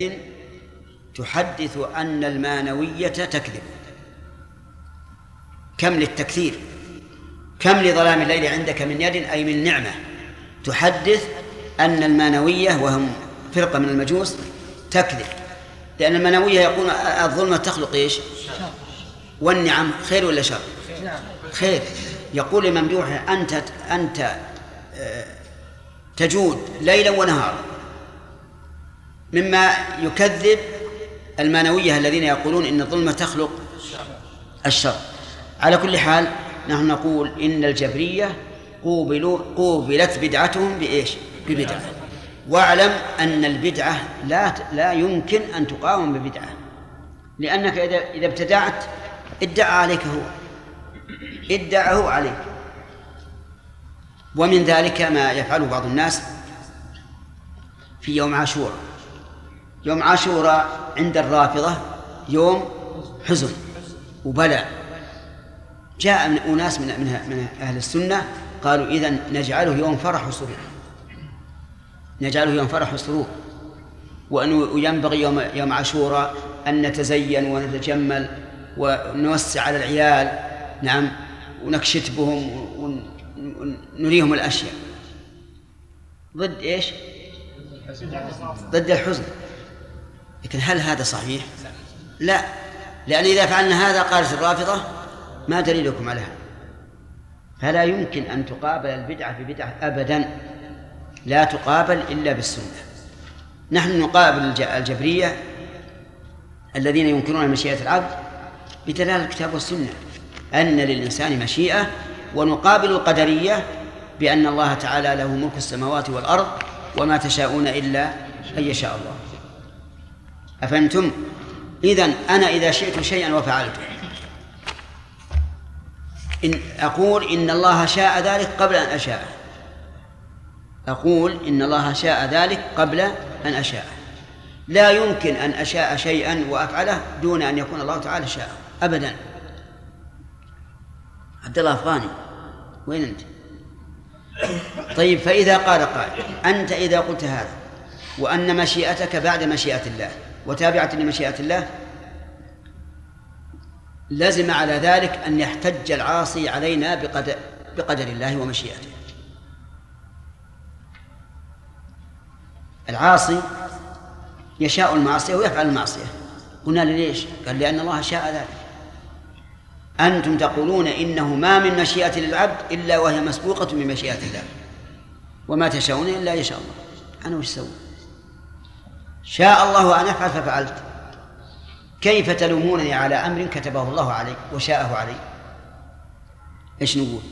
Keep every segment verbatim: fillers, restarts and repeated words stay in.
تحدث أن المانوية تكذب. كم للتكثير، كم لظلام الليل عندك من يد أي من نعمة، تحدث أن المانوية وهم فرقة من المجوس تكذب، لأن المانوية يقول الظلمة تخلق إيش؟ والنعم خير ولا شر؟ خير. يقول لممدوحه أنت أنت تجود ليلا ونهارا، مما يكذب المانوية الذين يقولون إن الظلمة تخلق الشر. على كل حال نحن نقول إن الجبرية قوبلوا قوبلت بدعتهم بإيش؟ ببدعة. واعلم أن البدعة لا لا يمكن أن تقاوم ببدعة، لأنك إذا إذا ابتدعت ادعى عليك هو ادعه عليك. ومن ذلك ما يفعله بعض الناس في يوم عاشوراء. يوم عاشوراء عند الرافضة يوم حزن وبلاء. جاء من أناس من من أهل السنة قالوا إذن نجعله يوم فرح وسرور، نجعله يوم فرح وسرور، وأنه ينبغي يوم يوم عاشوراء أن نتزين ونتجمل ونوسع على العيال، نعم، ونكشت بهم ونريهم الأشياء. ضد إيش؟ ضد الحزن. لكن هل هذا صحيح؟ لا، لأن إذا فعلنا هذا قالت الرافضة ما دليلكم على هذا. فلا يمكن أن تقابل البدعة ببدعة أبدا، لا تقابل إلا بالسنة. نحن نقابل الجبرية الذين ينكرون مشيئة العبد بدلالة الكتاب والسنة أن للإنسان مشيئة، ونقابل القدرية بأن الله تعالى له ملك السماوات والأرض وما تشاءون إلا أن يشاء الله. أفهمتم؟ إذن أنا إذا شئت شيئا وفعلته إن أقول إن الله شاء ذلك قبل أن أشاء، أقول إن الله شاء ذلك قبل أن أشاء. لا يمكن أن أشاء شيئا وأفعله دون أن يكون الله تعالى شاء أبدا. عبد الله أفغاني، وين أنت؟ طيب، فإذا قال قائل أنت إذا قلت هذا وأن مشيئتك بعد مشيئة الله وتابعة لمشيئة الله، لازم على ذلك أن يحتج العاصي علينا بقدر, بقدر الله ومشيئته. العاصي يشاء المعصية ويفعل المعصية. قلنا ليش؟ قال لأن الله شاء ذلك. أنتم تقولون إنه ما من مشيئة للعبد إلا وهي مسبوقة بمشيئة الله، وما تشاءون إلا يشاء الله. أنا وش سوي؟ شاء الله أن أفعل ففعلت، كيف تلومونني على أمر كتبه الله علي وشاءه علي؟ إيش نقول؟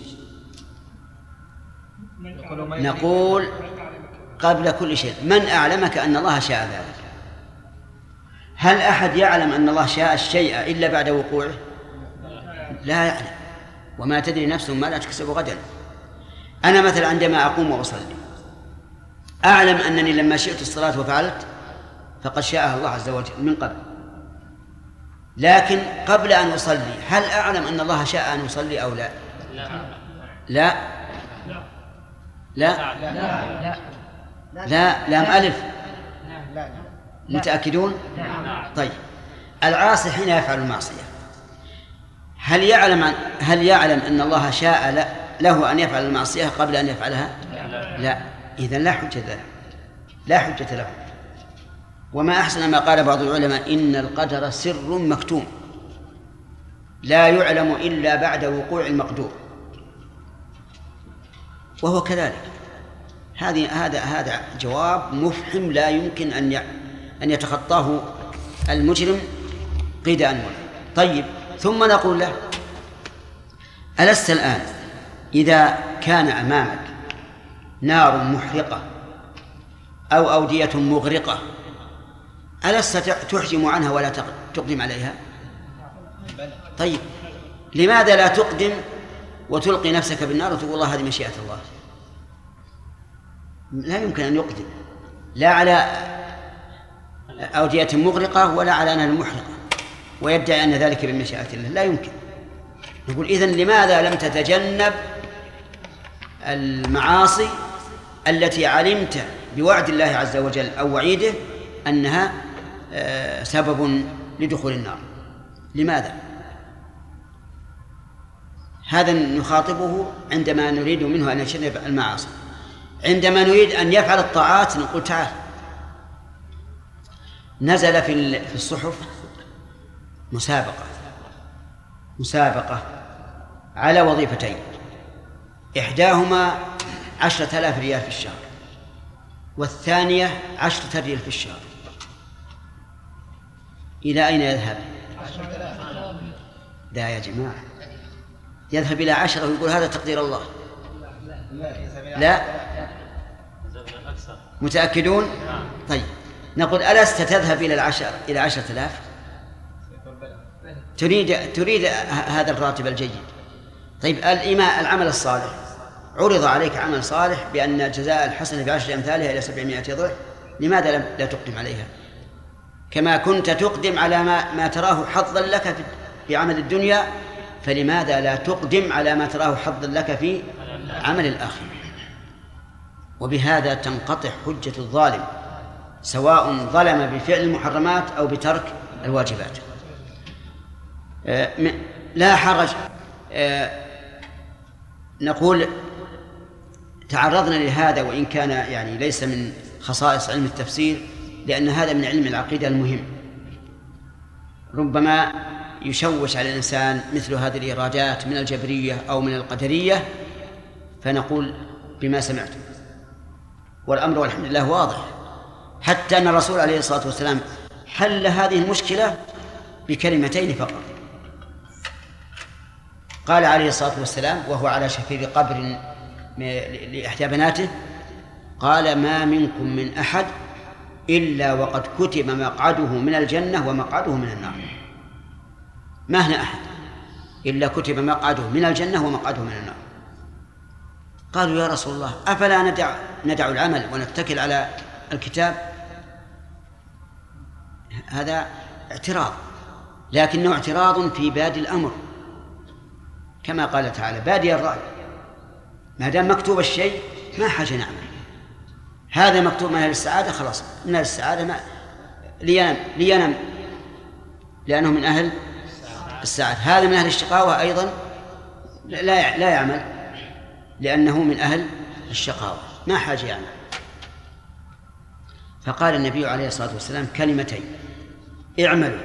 نقول قبل كل شيء من أعلمك أن الله شاء ذلك؟ هل أحد يعلم أن الله شاء الشيء إلا بعد وقوعه؟ لا يعلم. وما تدري نفس ما لا تكسب غدا. أنا مثلا عندما أقوم وأصلي أعلم أنني لما شئت الصلاة وفعلت فقد شاءها الله عز وجل من قبل، لكن قبل أن أصلي هل أعلم أن الله شاء أن أصلي أو لا؟ لا لا لا لا لام ألف. متأكدون؟ طيب، العاصي حين يفعل المعصية هل يعلم هل يعلم أن الله شاء له أن يفعل المعصية قبل أن يفعلها؟ لا. إذن لا حجة له، لا حجة له. وما أحسن ما قال بعض العلماء إن القدر سر مكتوم لا يعلم إلا بعد وقوع المقدور، وهو كذلك. هذه هذا هذا جواب مفحم لا يمكن أن أن يتخطاه المجرم قيد أنمل. طيب، ثم نقول له ألست الآن إذا كان أمامك نار محرقة أو أودية مغرقة ألست تحجم عنها ولا تقدم عليها؟ طيب، لماذا لا تقدم وتلقي نفسك بالنار وتقول الله هذه مشيئة الله؟ لا يمكن أن يقدم لا على أودية مغرقة ولا على نار محرقة ويدعي أن ذلك بمشيئة الله، لا يمكن. نقول إذن لماذا لم تتجنب المعاصي التي علمت بوعد الله عز وجل أو وعيده أنها سبب لدخول النار. لماذا؟ هذا نخاطبه عندما نريد منه أن يجتنب المعاصي. عندما نريد أن يفعل الطاعات نقول تعال. نزل في الصحف مسابقة مسابقة على وظيفتين، إحداهما عشرة آلاف ريال في الشهر، والثانية عشرة ريال في الشهر. إلى أين يذهب؟ لا يا جماعة، يذهب إلى عشرة ويقول هذا تقدير الله. لا، متأكدون؟ طيب نقول ألست تذهب إلى العشر إلى عشرة آلاف؟ تريد تريد هذا الراتب الجيد. طيب الإيمان العمل الصالح، عرض عليك عمل صالح بأن جزاء الحسنة بعشر أمثالها إلى سبعمائة ضعف، لماذا لا تقدم عليها كما كنت تقدم على ما, ما تراه حظا لك في عمل الدنيا؟ فلماذا لا تقدم على ما تراه حظا لك في عمل الآخرة؟ وبهذا تنقطع حجة الظالم سواء ظلم بفعل المحرمات أو بترك الواجبات. لا حرج. نقول تعرضنا لهذا وإن كان يعني ليس من خصائص علم التفسير، لأن هذا من علم العقيدة المهم. ربما يشوش على الإنسان مثل هذه الإيرادات من الجبرية أو من القدرية، فنقول بما سمعتم والأمر والحمد لله واضح. حتى أن الرسول عليه الصلاة والسلام حل هذه المشكلة بكلمتين فقط. قال عليه الصلاة والسلام وهو على شفير قبر لإحدى بناته، قال ما منكم من أحد إلا وقد كتب مقعده من الجنة ومقعده من النار. ما هنا أحد إلا كتب مقعده من الجنة ومقعده من النار. قالوا يا رسول الله أفلا ندع, ندع العمل ونتكل على الكتاب؟ هذا اعتراض، لكنه اعتراض في بادئ الأمر، كما قال تعالى بادئ الرأي. ما دام مكتوب الشيء ما حاجة نعمل. هذا مكتوب من أهل السعادة، خلاص من أهل السعادة ما لينم لينم لأنه من أهل السعادة. هذا من أهل الشقاوة أيضا لا لا يعمل لأنه من أهل الشقاوة، ما حاجة يعمل. فقال النبي عليه الصلاة والسلام كلمتين: اعملوا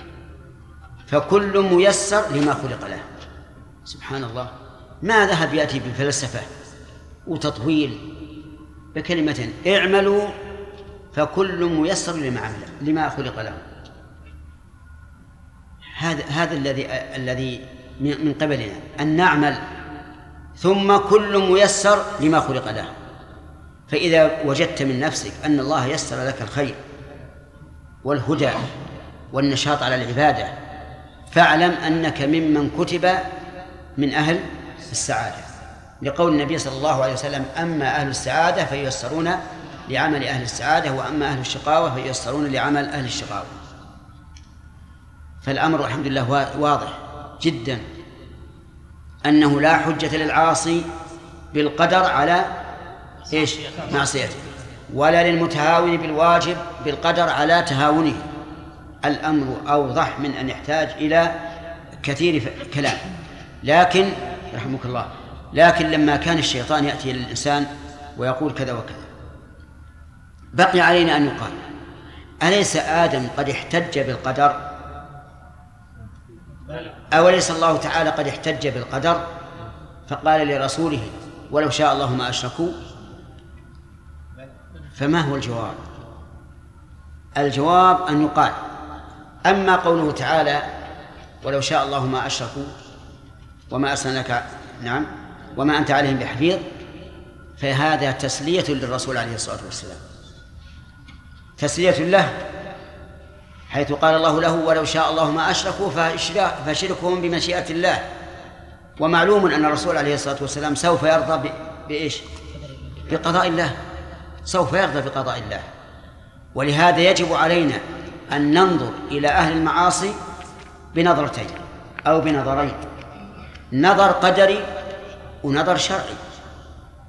فكل ميسر لما خلق له. سبحان الله، ما ذهب يأتي بفلسفة وتطويل، بكلمة اعملوا فكل ميسر لما عمل لما خلق له. هذا هذا الذي الذي من قبلنا أن نعمل ثم كل ميسر لما خلق له. فإذا وجدت من نفسك أن الله يسر لك الخير والهدى والنشاط على العبادة، فاعلم أنك ممن كتب من أهل السعادة، لقول النبي صلى الله عليه وسلم: أما أهل السعادة فييسرون لعمل أهل السعادة، وأما أهل الشقاوة فييسرون لعمل أهل الشقاوة. فالأمر الحمد لله واضح جدا أنه لا حجة للعاصي بالقدر على إيش معصيته، ولا للمتهاون بالواجب بالقدر على تهاونه. الأمر أوضح من أن يحتاج إلى كثير كلام. لكن رحمك الله، لكن لما كان الشيطان يأتي للإنسان ويقول كذا وكذا، بقي علينا أن يقال: أليس آدم قد احتج بالقدر؟ أوليس الله تعالى قد احتج بالقدر فقال لرسوله: ولو شاء الله ما أشركوا؟ فما هو الجواب؟ الجواب أن يقال: أما قوله تعالى ولو شاء الله ما أشركوا وما أرسلناك نعم وما أنت عليهم بحفيظ، فهذا تسلية للرسول عليه الصلاة والسلام، تسلية له، حيث قال الله له: ولو شاء الله ما أشركوا فشركهم بمشيئة الله. ومعلوم أن الرسول عليه الصلاة والسلام سوف يرضى بإيش؟ بقضاء الله، سوف يرضى بقضاء الله. ولهذا يجب علينا أن ننظر إلى أهل المعاصي بنظرتين أو بنظرين: نظر قدري ونظر شرعي.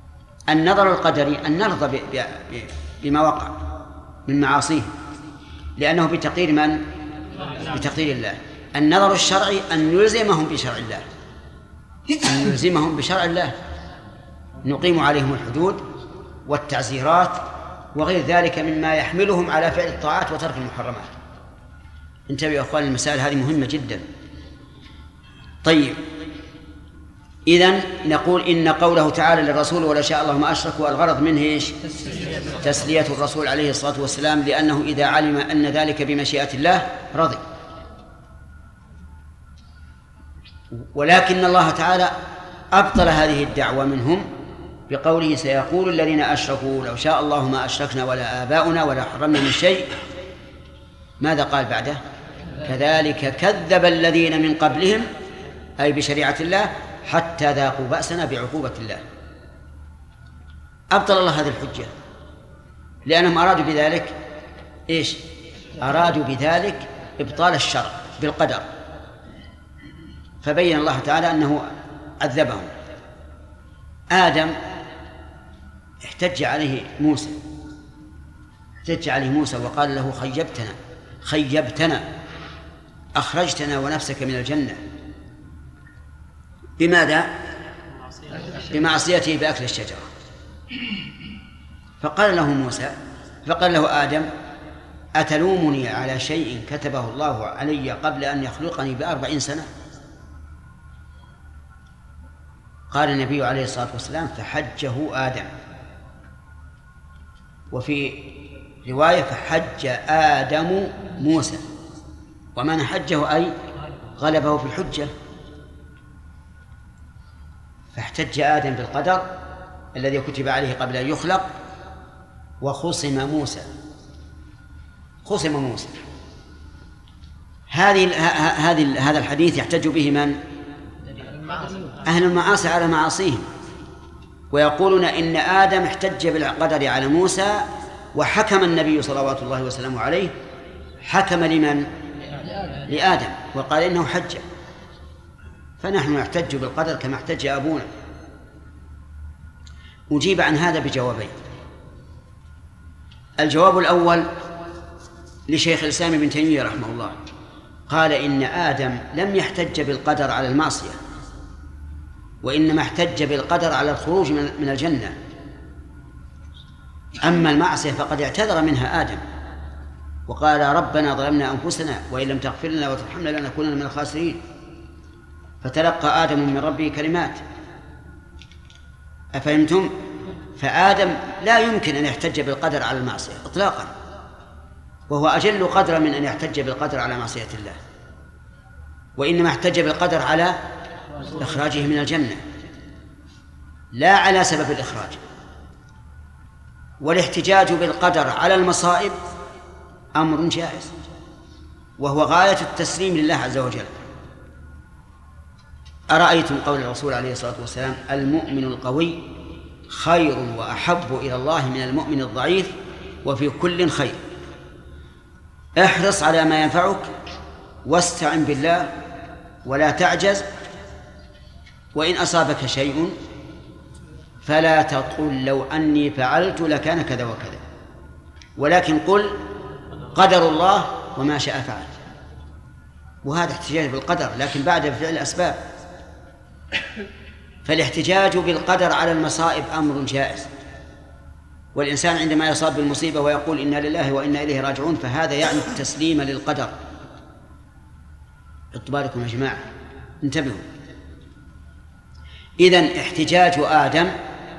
النظر القدري أن نرضى بما وقع من معاصيه، لأنه بتقدير من؟ بتقدير الله. النظر الشرعي أن يلزمهم بشرع الله، أن يلزمهم بشرع الله، نقيم عليهم الحدود والتعزيرات وغير ذلك مما يحملهم على فعل الطاعات وترك المحرمات. انتبهوا يا أخوان، المسائل هذه مهمة جدا. طيب، إذن نقول إن قوله تعالى للرسول ولو شاء الله ما أشركوا، الغرض منه إيش؟ تسلية الرسول عليه الصلاة والسلام، لأنه إذا علم أن ذلك بمشيئة الله رضي. ولكن الله تعالى أبطل هذه الدعوة منهم بقوله سيقول الذين أشركوا لو شاء الله ما أشركنا ولا آباؤنا ولا حرمنا من شيء. ماذا قال بعده؟ كذلك كذب الذين من قبلهم، أي بشريعة الله، حتى ذاقوا بأسنا بعقوبة الله. أبطل الله هذه الحجة، لأنهم أرادوا بذلك إيش؟ أرادوا بذلك إبطال الشرع بالقدر، فبين الله تعالى أنه عذبهم. آدم احتج عليه موسى احتج عليه موسى وقال له خيبتنا خيبتنا أخرجتنا ونفسك من الجنة. بماذا؟ بمعصيته بأكل الشجرة. فقال له موسى فقال له آدم أتلومني على شيء كتبه الله علي قبل أن يخلقني بأربعين سنة؟ قال النبي عليه الصلاة والسلام فحجه آدم، وفي رواية فحج آدم موسى، ومن حجه أي غلبه في الحجة. فاحتج آدم بالقدر الذي كتب عليه قبل أن يخلق، وخصم موسى خصم موسى هذه هذه هذا الحديث يحتج به من؟ أهل المعاصي على معاصيهم، ويقولون إن آدم احتج بالقدر على موسى، وحكم النبي صلوات الله وسلامه عليه حكم لمن؟ لآدم، وقال إنه حج. فنحن نحتج بالقدر كما احتج أبونا. أجيب عن هذا بجوابين. الجواب الأول لشيخ الإسلام ابن تيمية رحمه الله، قال إن آدم لم يحتج بالقدر على المعصية، وإنما احتج بالقدر على الخروج من الجنة. أما المعصية فقد اعتذر منها آدم وقال ربنا ظلمنا أنفسنا وإن لم تغفر لنا وترحمنا لنكونن من الخاسرين. فتلقى آدم من ربه كلمات. أفهمتم؟ فآدم لا يمكن أن يحتج بالقدر على المعصية إطلاقا، وهو أجل قدرا من أن يحتج بالقدر على معصية الله، وإنما احتج بالقدر على إخراجه من الجنة لا على سبب الإخراج. والاحتجاج بالقدر على المصائب أمر جائز، وهو غاية التسليم لله عز وجل. أرأيتم قول الرسول عليه الصلاة والسلام المؤمن القوي خير وأحب إلى الله من المؤمن الضعيف وفي كل خير. احرص على ما ينفعك واستعن بالله ولا تعجز، وإن أصابك شيء فلا تقل لو أني فعلت لكان كذا وكذا، ولكن قل قدر الله وما شاء فعل. وهذا احتجاج بالقدر لكن بعد فعل الأسباب. فالاحتجاج بالقدر على المصائب أمر جائز، والإنسان عندما يصاب بالمصيبة ويقول إنا لله وإنا إليه راجعون فهذا يعني التسليم للقدر. اطباركم يا جماعة انتبهوا. إذن احتجاج آدم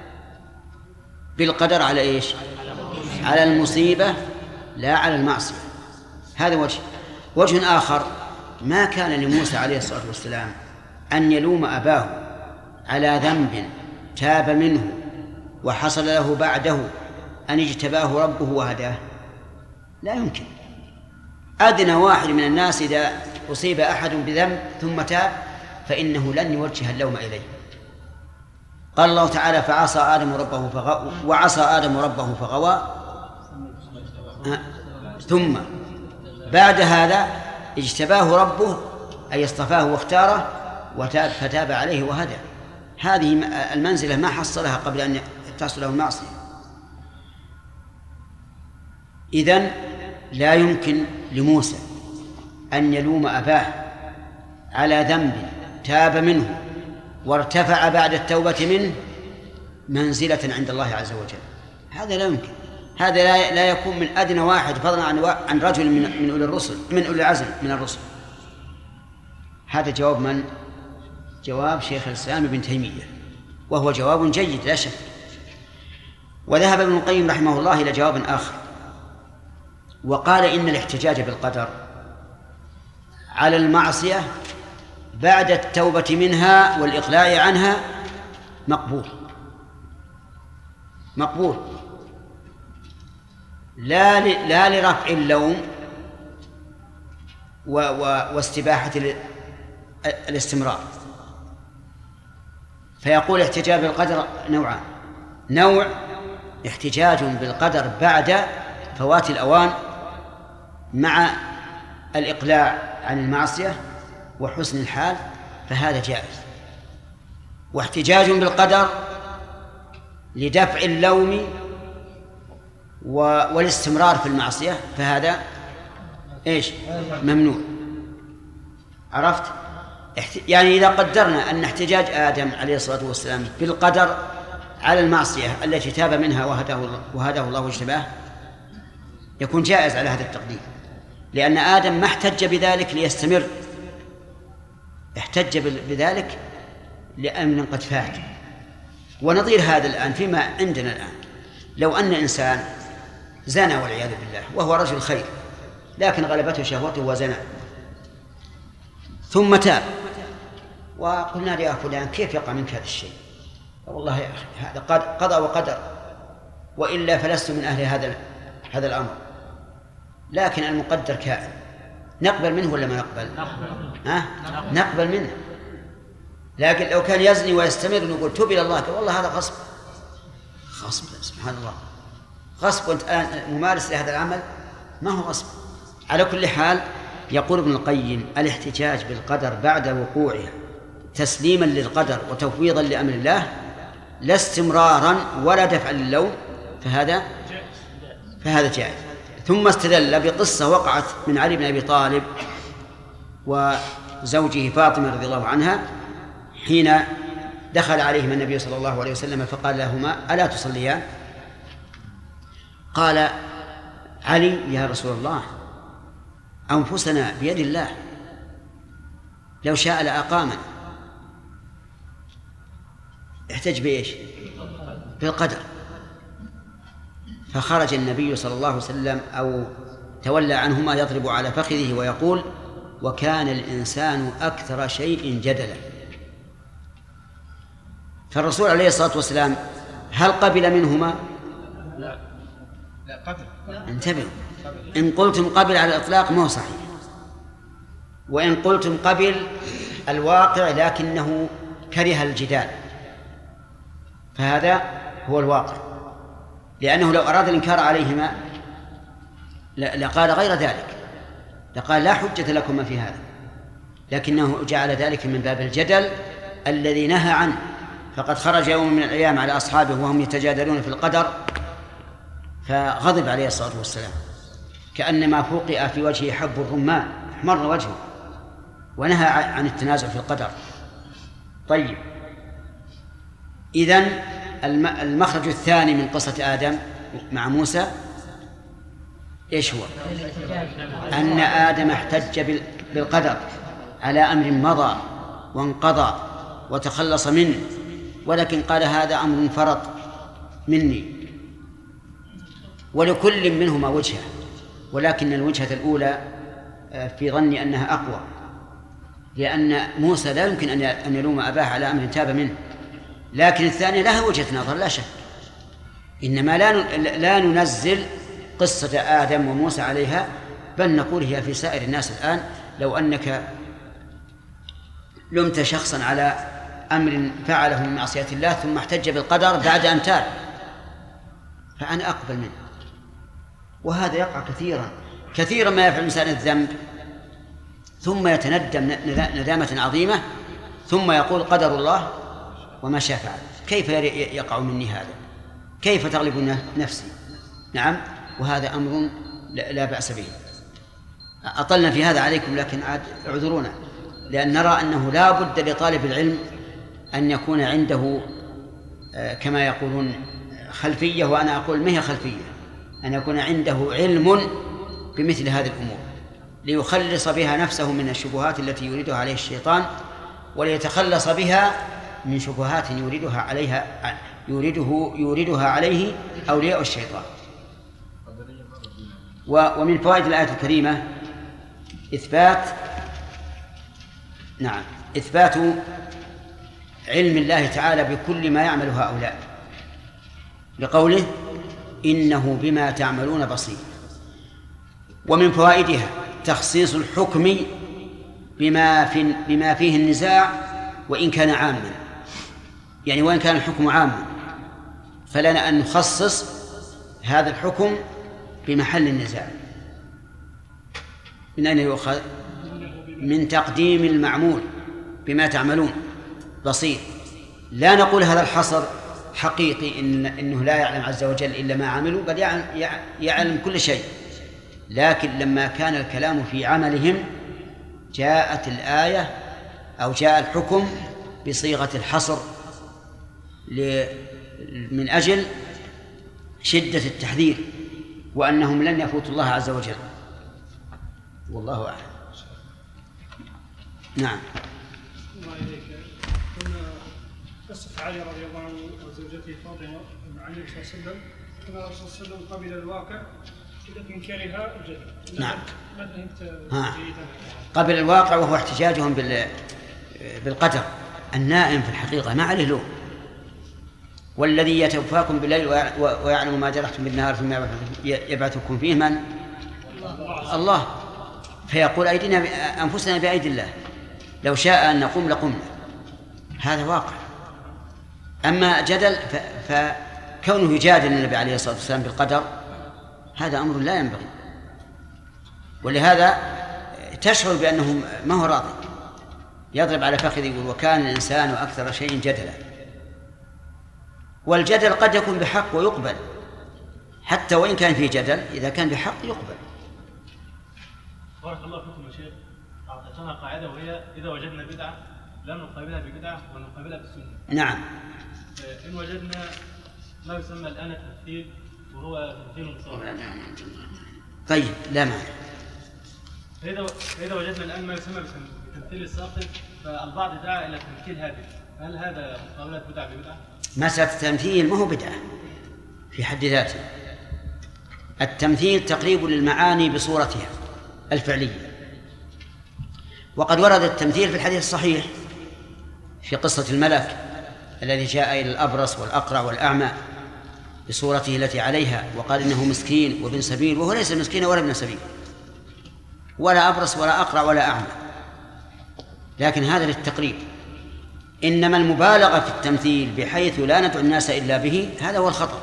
بالقدر على إيش؟ على المصيبة لا على المعصية. هذا وجه. وجه آخر، ما كان لموسى عليه الصلاة والسلام أن يلوم أباه على ذنب تاب منه وحصل له بعده أن اجتباه ربه وهداه، لا يمكن. أدنى واحد من الناس إذا أصيب أحد بذنب ثم تاب فإنه لن يوجه اللوم إليه. قال الله تعالى فعصى آدم ربه فغوى وعصى آدم ربه فغوى، ثم بعد هذا اجتباه ربه أي اصطفاه واختاره وتاب فتاب عليه وهدى. هذه المنزلة ما حصلها قبل أن تحصل له المعصية. إذن لا يمكن لموسى أن يلوم أباه على ذنب تاب منه وارتفع بعد التوبة منه منزلة عند الله عز وجل. هذا لا يمكن. هذا لا لا يكون من أدنى واحد فضلا عن عن رجل من من أولي الرسل من أولي العزم من الرسل. هذا جواب من؟ جواب شيخ الإسلام ابن تيمية، وهو جواب جيد لا شك. وذهب ابن القيم رحمه الله إلى جواب آخر، وقال إن الاحتجاج بالقدر على المعصية بعد التوبة منها والإقلاع عنها مقبول مقبول لا لا لرفع اللوم و و واستباحة الاستمرار. فيقول احتجاج بالقدر نوعان: نوع احتجاج بالقدر بعد فوات الأوان مع الإقلاع عن المعصية وحسن الحال، فهذا جائز. واحتجاج بالقدر لدفع اللوم والاستمرار في المعصية، فهذا إيش؟ ممنوع. عرفت؟ يعني إذا قدرنا أن احتجاج آدم عليه الصلاة والسلام بالقدر على المعصية التي تاب منها وهداه الله واجتباه يكون جائز على هذا التقدير، لأن آدم ما احتج بذلك ليستمر، احتج بذلك لأمر قد فات. ونظير هذا الآن فيما عندنا الآن، لو أن إنسان زنى والعياذ بالله وهو رجل خير لكن غلبته شهوته وزنى، ثم تاب وقلنا يا فلان كيف يقع منك هذا الشيء؟ والله يا أخي هذا قضاء وقدر، وإلا فلست من أهل هذا هذا الأمر، لكن المقدر كائن، نقبل منه ولا ما نقبل؟ ها؟ نقبل منه. لكن لو كان يزني ويستمر نقول توب إلى الله، والله هذا غصب غصب سبحان الله غصب، وأنت الآن ممارس لهذا العمل ما هو غصب. على كل حال يقول ابن القيم الاحتجاج بالقدر بعد وقوعه تسليما للقدر وتفويضا لأمر الله لا استمرارا ولا دفعا للوم، فهذا فهذا جائز. ثم استدل بقصة وقعت من علي بن أبي طالب وزوجه فاطمة رضي الله عنها حين دخل عليهما النبي صلى الله عليه وسلم فقال لهما ألا تصليان؟ قال علي يا رسول الله أنفسنا بيد الله لو شاء لأقامنا. احتج بإيش؟ بالقدر. فخرج النبي صلى الله عليه وسلم أو تولى عنهما يضرب على فخذه ويقول وكان الإنسان أكثر شيء جدلا. فالرسول عليه الصلاة والسلام هل قبل منهما؟ لا لا قبل. انتبهوا، إن قلتم قبل على الإطلاق ما هو صحيح، وإن قلتم قبل الواقع لكنه كره الجدال فهذا هو الواقع، لأنه لو أراد الإنكار عليهما لقال غير ذلك، لقال لا حجة لكم في هذا، لكنه جعل ذلك من باب الجدل الذي نهى عنه. فقد خرج يوم من الأيام على أصحابه وهم يتجادلون في القدر فغضب عليه الصلاة والسلام كأنما فوقئ في وجهه حب الرمان، احمر وجهه، ونهى عن التنازع في القدر. طيب، إذن المخرج الثاني من قصة آدم مع موسى إيش هو؟ أن آدم احتج بالقدر على أمر مضى وانقضى وتخلص منه، ولكن قال هذا أمر فرط مني، ولكل منهما وجهة، ولكن الوجهة الأولى في ظني أنها أقوى، لأن موسى لا يمكن أن يلوم أباه على أمر تاب منه، لكن الثانية لها وجهة نظر لا شك. إنما لا لا ننزل قصة آدم وموسى عليها، بل نقول هي في سائر الناس الآن. لو أنك لمت شخصا على أمر فعله من معصية الله ثم احتج بالقدر بعد أن تاب فأنا أقبل منه. وهذا يقع كثيرا كثيرا ما يفعل الإنسان الذنب ثم يتندم ندامة عظيمة ثم يقول قدر الله وما شاء فعل. كيف يقع مني هذا؟ كيف تغلب نفسي؟ نعم، وهذا أمر لا, لا بأس به. أطلنا في هذا عليكم لكن اعذرونا، لأن نرى أنه لا بد لطالب العلم أن يكون عنده كما يقولون خلفية، وأنا أقول ما هي خلفية، أن يكون عنده علم بمثل هذه الأمور ليخلص بها نفسه من الشبهات التي يريدها عليه الشيطان، وليتخلص بها من شبهات يريدها عليها يريده يريدها عليه أولياء الشيطان. ومن فوائد الآية الكريمة إثبات نعم إثبات علم الله تعالى بكل ما يعمل هؤلاء، لقوله إنه بما تعملون بصير. ومن فوائدها تخصيص الحكم بما في بما فيه النزاع وإن كان عاما، يعني وإن كان الحكم عاما فلنا أن نخصص هذا الحكم بمحل النزاع. من أين يؤخذ؟ من تقديم المعمول بما تعملون بصير. لا نقول هذا الحصر حقيقي إن إنه لا يعلم عز وجل إلا ما عملوا، بل يعلم, يعلم كل شيء، لكن لما كان الكلام في عملهم جاءت الآية أو جاء الحكم بصيغة الحصر من أجل شدة التحذير وأنهم لن يفوتوا الله عز وجل. والله أعلم. نعم. الله إليك. كنا قصة علي رضي الله عنه وزوجته فاطمة مع النبي صلى الله عليه وسلم، كان الرسول صلى الله عليه وسلم قبل الواقع لكن كرهها الجدل. نعم. ما فهمت ها. جيدا؟ قبل الواقع وهو احتجاجهم بال بالقدر. النائم في الحقيقة ما عليه لوم، والذي يتوفاكم بالليل ويعلم ما جرحتم بالنهار ثم يبعثكم فيه من؟ الله. فيقول أيدينا أنفسنا بأيدي الله، لو شاء أن نقوم لقمنا. هذا واقع. أما جدل فكونه يجادل النبي عليه الصلاة والسلام بالقدر هذا أمر لا ينبغي، ولهذا تشعر بأنه ما هو راضي، يضرب على فخذه يقول وكان الإنسان أكثر شيء جدلا. والجدل قد يكون بحق ويقبل، حتى وإن كان فيه جدل إذا كان بحق يقبل. بارك الله فيكم يا شيخ. أعطيتنا قاعدة وهي إذا وجدنا بدعة لا نقابلها ببدعة ونقابلها بالسنة. نعم. إن وجدنا ما يسمى الآن التمثيل وهو تمثيل مصور. طيب لا مانع. فإذا فإذا وجدنا الآن ما يسمى بتمثيل الساقط فالبعض دعا إلى تمثيل هذه، هل هذا مقابلة بدعة ببدعة؟ مسألة التمثيل ما هو بدعة في حد ذاته. التمثيل تقريب للمعاني بصورتها الفعلية، وقد ورد التمثيل في الحديث الصحيح في قصة الملك الذي جاء إلى الأبرص والأقرع والأعمى بصورته التي عليها وقال إنه مسكين وابن سبيل، وهو ليس مسكين ولا ابن سبيل ولا أبرص ولا أقرع ولا أعمى، لكن هذا للتقريب. إنما المبالغة في التمثيل بحيث لا ندعو الناس إلا به هذا هو الخطأ.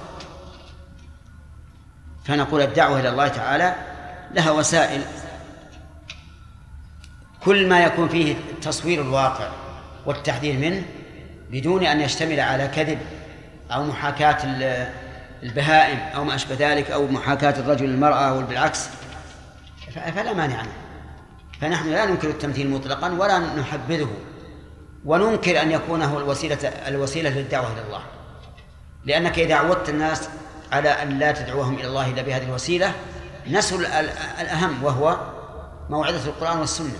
فنقول الدعوة إلى الله تعالى لها وسائل، كل ما يكون فيه تصوير الواقع والتحذير منه بدون أن يشتمل على كذب أو محاكاة البهائم أو ما أشبه ذلك أو محاكاة الرجل للمرأة أو بالعكس فلا مانع عنه. فنحن لا ننكر التمثيل مطلقا ولا نحبذه، وننكر أن يكون هو الوسيلة الوسيلة للدعوة إلى الله، لأنك إذا عودت الناس على أن لا تدعوهم إلى الله إلا بهذه الوسيلة نسوا الأهم وهو موعظة القرآن والسنة.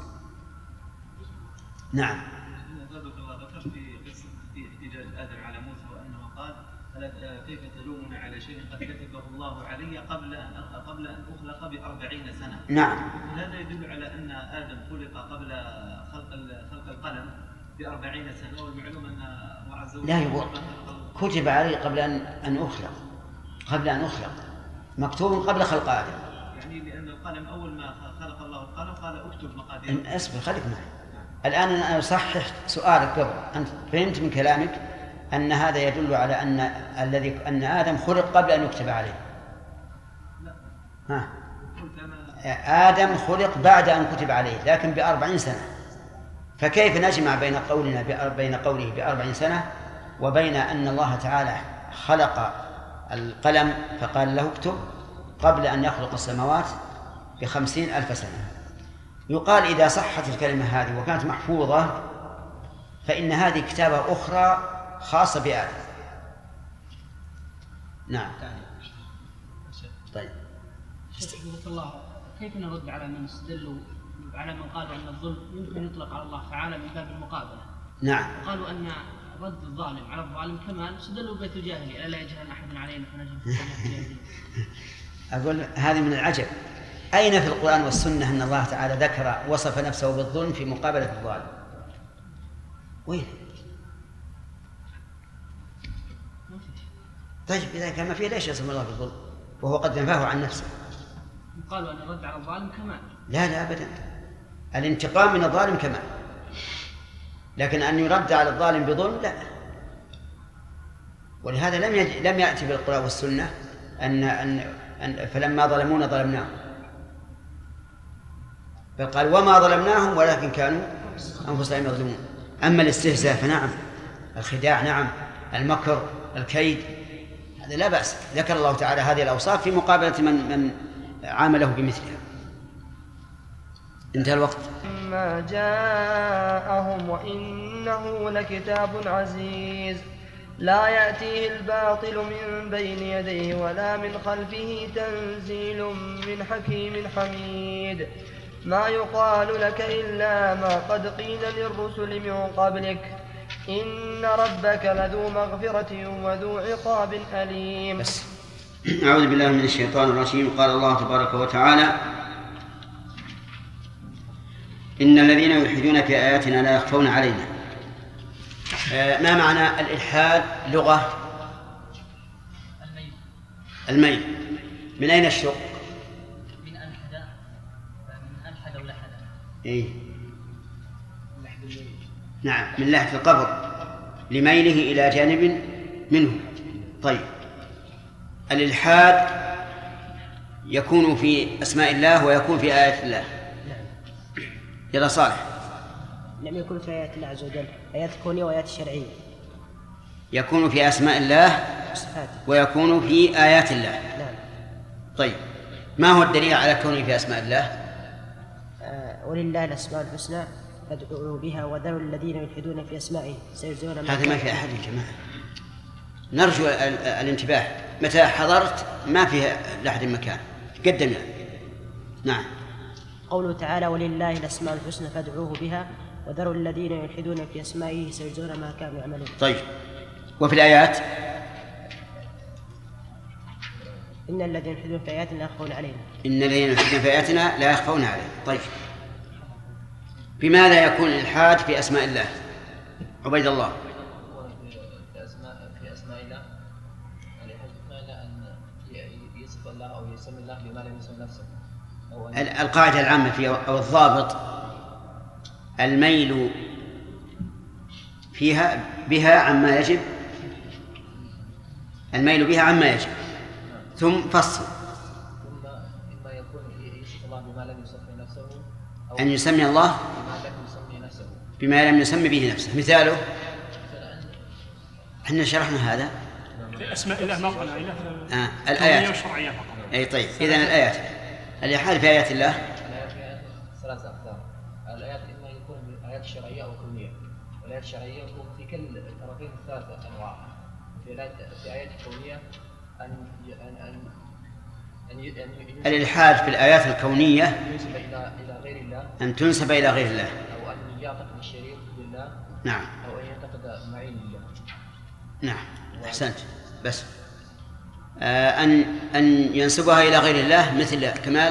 نعم. ذكرت في قصة في احتجاج آدم على موسى وأنه قال كيف تلومنا على شيء قد كتبه الله علي قبل أن قبل أن أخلق بأربعين سنة. نعم. هذا يدل على أن آدم خلق قبل خلق خلق القلم بأربعين سنة، والمعلوم أن الله عز وجل لا يقول كتب علي قبل أن أن أخلق قبل أن أخلق مكتوب قبل خلق آدم، يعني لأن القلم أول ما خلق الله القلم قال اكتب مقادير. أصبر خليك معي الآن. أنا أصحح سؤالك قبل أنت فهمت من كلامك أن هذا يدل على أن الذي أن آدم خلق قبل أن يكتب عليه. لا. ها. آدم خلق بعد أن كتب عليه لكن بأربعين سنة، فكيف نجمع بين قولنا بين قوله بأربعين سنة وبين أن الله تعالى خلق القلم فقال له اكتب قبل أن يخلق السماوات بخمسين ألف سنة. يقال إذا صحت الكلمة هذه وكانت محفوظة فإن هذه كتابة أخرى خاصة بآدم. نعم. طيب. شيخ الله، كيف نرد على من استدلوا على من قالوا أن الظلم يمكن يطلق على الله تعالى من باب المقابلة؟ نعم. وقالوا أن رد الظالم على الظالم كمان استدلوا بيت الجاهلية، ألا يجهل أحد علينا فنجد في الجاهلية. أقول هذه من العجب، أين في القرآن والسنة أن الله تعالى ذكر وصف نفسه بالظلم في مقابلة الظالم؟ وين؟ طيب إذا كان ما فيه ليش يصف الله بالظلم وهو قد نفاه عن نفسه؟ قالوا أن الرد على الظالم كمان. لا لا أبدا، الانتقام من الظالم كمان، لكن أن يرد على الظالم بظلم لا. ولهذا لم يج... لم يأتي بالقرآن والسنة أن أن, أن فلما ظلمونا ظلمناهم، بل قال وما ظلمناهم ولكن كانوا أنفسهم يظلمون. أما الاستهزاء فنعم، الخداع نعم، المكر، الكيد، هذا لا بأس. ذكر الله تعالى هذه الأوصاف في مقابلة من من عامله بمثلها. انتهى الوقت. ما جاءهم وإنه لكتاب عزيز لا يأتيه الباطل من بين يديه ولا من خلفه تنزيل من حكيم حميد ما يقال لك إلا ما قد قيل للرسل من قبلك إن ربك لذو مغفرة وذو عقاب أليم. بس. أعوذ بالله من الشيطان الرجيم. قال الله تبارك وتعالى إن الذين يلحدون في آياتنا لا يخفون علينا. ما معنى الإلحاد لغة؟ الميل. الميل. من أين الشق؟ من ألحد، من ألحد ولحد. إيه؟ نعم، من لحد القبر لميله إلى جانب منه. طيب، الإلحاد يكون في أسماء الله ويكون في آيات الله. يلا صالح. لم يكن في آيات الله عز وجل، آيات كونية وآيات شرعية. يكون في أسماء الله ويكون في آيات الله. نعم. طيب، ما هو الدليل على كونه في أسماء الله؟ آه ولله الأسماء الحسنى فادعوه بها وذروا الذين يلحدون في أسمائه سيجزون ما. هذا ما في أحد يا جماعة، نرجو الانتباه. متى حضرت ما فيها لأحد مكان قدم يعني. نعم. قوله تعالى ولله الأسماء الحسنى فادعوه بها وذروا الذين يلحدون في أسمائه سيجزون ما كانوا يعملون. طيب، وفي الآيات إن الذين يلحدون في آياتنا لا يخفون علينا. إن الذين يلحدون في آياتنا لا يخفون علينا. طيب، بماذا يكون الإلحاد في أسماء الله؟ عبيد الله. في أسماء في أسماء الله، الإلحاد في أسماء الله أن يصف الله أو يسمي الله بما لم يسمي نفسه. القاعدة العامة في أو الضابط الميل فيها بها عما يجب، الميل بها عما يجب، ثم فصل. ثم إما يكون يصف الله بما لم يسمي نفسه أو أن يسمي الله بما لم يسمي نفسه بما لم يسمي به نفسه. مثاله احنا شرحنا هذا في أسماء الله ما قلنا إله آه. الآيات والشرعية فقط. أي طيب، إذن الآيات الإلحاد في آيات الله الآيات في آيات ثلاثة أقسام. الآيات إما يكون آيات شرعية أو كونية، والآيات الشرعية يكون في كل الطرفين ثلاثة أنواع. في الآيات في آيات الكونية أن أن أن أن أن الإلحاد في الآيات الكونية ينسب إلى إلى غير الله، أن تنسب إلى غير الله، أو أن يعتقد الشريك بالله، نعم، أو أن يعتقد معين لله. نعم، أحسنت. بس آه أن أن ينسبها إلى غير الله مثل كمال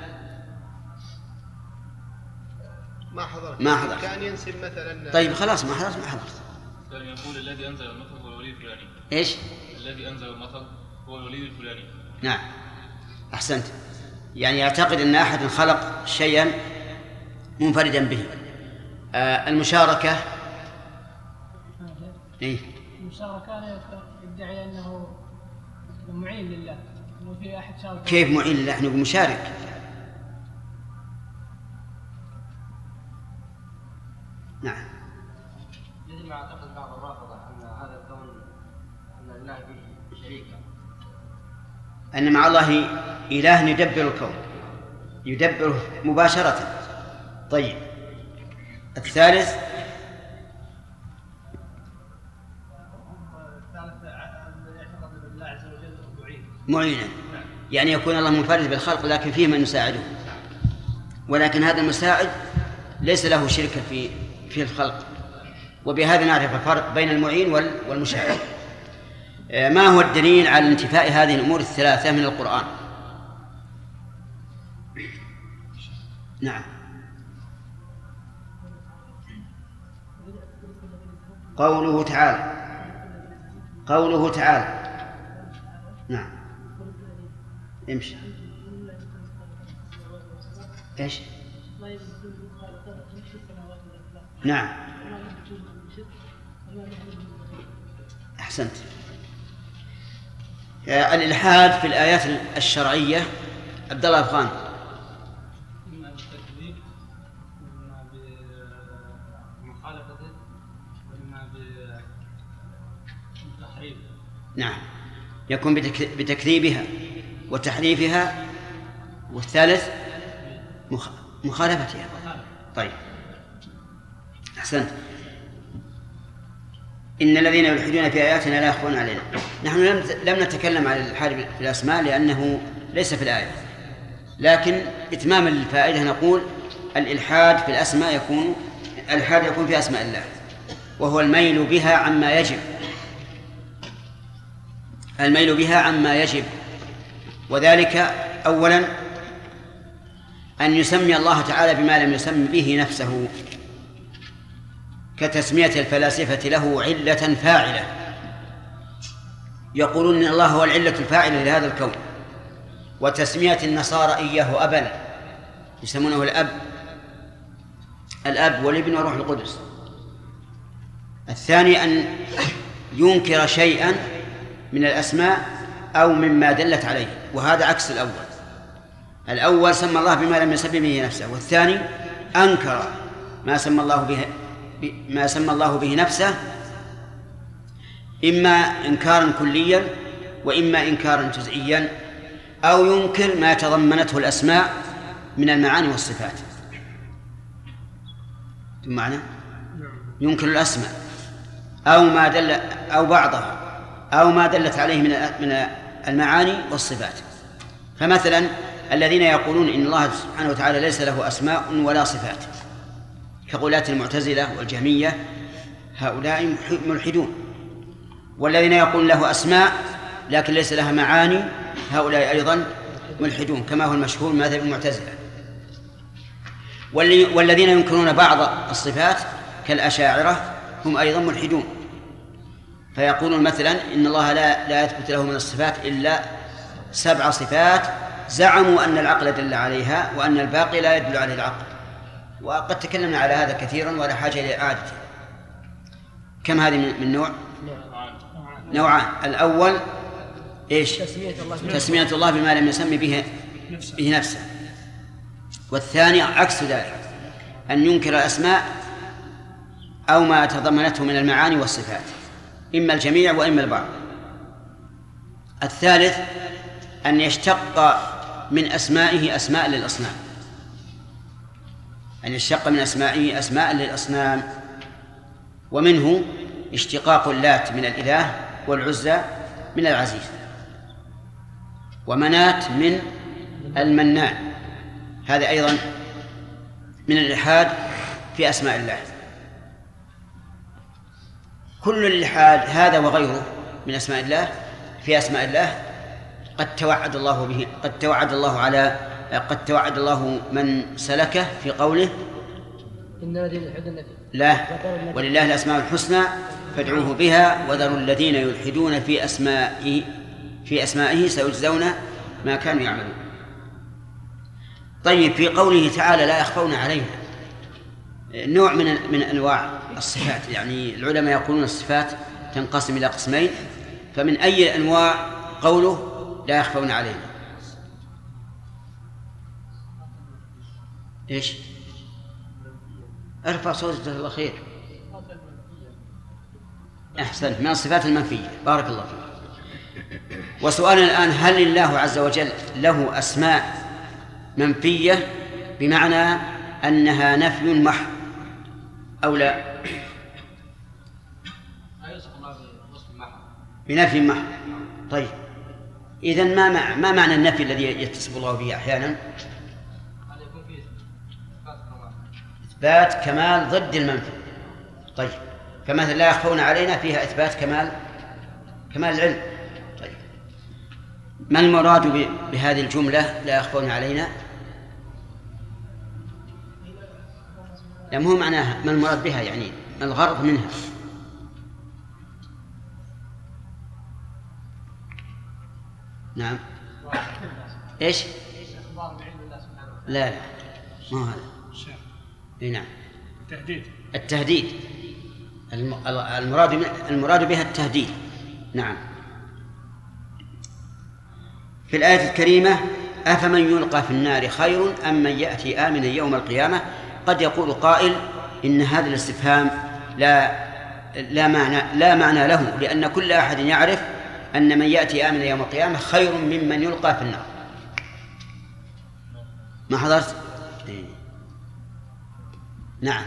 ما حضرت ما حضرت كان ينسب مثلا. طيب خلاص ما حضرت ما حضرت كان يقول الذي أنزل المطر هو الولي الفلاني. إيش؟ الذي أنزل المطر هو الولي الفلاني. نعم، أحسنت. يعني يعتقد أن أحد خلق شيئا منفردا به. آه المشاركة إيه؟ المشاركة يدعي أنه معين لله، إنه في أحد شارك. كيف معين لله؟ نحن مشارك. نعم. مثل ما اعتقد بعض الرافضة أن هذا الكون أن الله به شريكا، أن مع الله إله يدبر الكون، يدبره مباشرة. طيب الثالث معينا، يعني يكون الله منفرد بالخلق لكن فيه من يساعده، ولكن هذا المساعد ليس له شركة في في الخلق. وبهذا نعرف الفرق بين المعين والمشاعر. ما هو الدليل على انتفاء هذه الأمور الثلاثة من القرآن؟ نعم، قوله تعالى قوله تعالى نعم امشي ايش؟ نعم أحسنت. الإلحاد في الآيات الشرعية عبد الله الأفغاني. إما بالتكذيب وإما بمخالفته وإما بالتحريف. نعم، يكون بتكذيبها وتحريفها، والثالث مخالفتها. طيب أحسنت. إن الذين يلحدون في آياتنا لا يخفون علينا. نحن لم نتكلم عن الإلحاد في الأسماء لأنه ليس في الآية، لكن إتماما للفائدة نقول الإلحاد في الأسماء يكون الإلحاد يكون في أسماء الله، وهو الميل بها عما يجب الميل بها عما يجب وذلك أولا أن يسمي الله تعالى بما لم يسم به نفسه، كتسمية الفلاسفة له علة فاعلة، يقولون إن الله هو العلة الفاعلة لهذا الكون، وتسمية النصارى إياه أبا، يسمونه الأب الأب والابن وروح القدس. الثاني أن ينكر شيئا من الأسماء أو مما دلت عليه، وهذا عكس الأول. الأول سمى الله بما لم يسمي به نفسه، والثاني أنكر ما سمى الله به ما سمى الله به نفسه، إما إنكارا كليا وإما إنكارا جزئيا، أو ينكر ما تضمنته الأسماء من المعاني والصفات. معنى ينكر الأسماء أو ما دل أو بعضها أو ما دلت عليه من من المعاني والصفات. فمثلا الذين يقولون إن الله سبحانه وتعالى ليس له أسماء ولا صفات كغلاة المعتزلة والجهمية، هؤلاء ملحدون. والذين يقولون له أسماء لكن ليس لها معاني، هؤلاء أيضا ملحدون، كما هو المشهور من مذهب المعتزلة. والذين ينكرون بعض الصفات كالأشاعرة هم أيضا ملحدون، فيقولون مثلا إن الله لا لا يثبت له من الصفات إلا سبع صفات زعموا أن العقل دل عليها وأن الباقي لا يدل عليه العقل. وقد تكلمنا على هذا كثيرا ولا حاجة إلى إعادته. كم هذه من نوع؟ نوعان. الأول إيش؟ تسمية الله بما لم يسمي به به نفسه، والثاني عكس ذلك، أن ينكر الأسماء أو ما تضمنته من المعاني والصفات، إما الجميع وإما البعض. الثالث أن يشتق من أسمائه أسماء للأصنام، أن يشتق من أسمائه أسماء للأصنام، ومنه اشتقاق اللات من الإله والعزى من العزيز، ومنات من المنان، هذا أيضا من الإلحاد في أسماء الله. كل الإلحاد هذا وغيره من أسماء الله في أسماء الله قد توعد الله به، قد توعد الله على قد توعد الله من سلكه في قوله لا ولله الأسماء الحسنى فادعوه بها وذروا الذين يلحدون في أسمائه في أسمائه سيجزون ما كانوا يعملون. طيب في قوله تعالى لا يخفون علينا، نوع من من أنواع الصفات، يعني العلماء يقولون الصفات تنقسم إلى قسمين، فمن أي أنواع قوله لا يخفون علينا؟ إيش؟ ارفع صوتك جزاك الله خير. أحسنت، من الصفات المنفية، بارك الله فيك. وسؤالنا الآن: هل الله عز وجل له أسماء منفية بمعنى أنها نفي محض أو لا؟ بنفي محض. طيب، إذن ما مع ما معنى النفي الذي يتصف الله به أحيانا؟ إثبات كمال ضد المنفي. طيب، فمثلا لا يخفون علينا فيها إثبات كمال كمال العلم. طيب، ما المراد بهذه الجملة لا يخفون علينا؟ لا، مو معناها، ما المراد بها يعني ما الغرض منها؟ نعم. ايش؟ لا لا ما هذا. اي نعم. التهديد. التهديد المراد المراد بها التهديد. نعم. في الآية الكريمة: أفمن يلقى في النار خير أم من يأتي آمنا يوم القيامة. قد يقول قائل إن هذا الاستفهام لا لا معنى لا معنى له، لأن كل أحد يعرف أن من يأتي آمنا يوم القيامة خير ممن يلقى في النار. ما حضرت؟ إيه. نعم.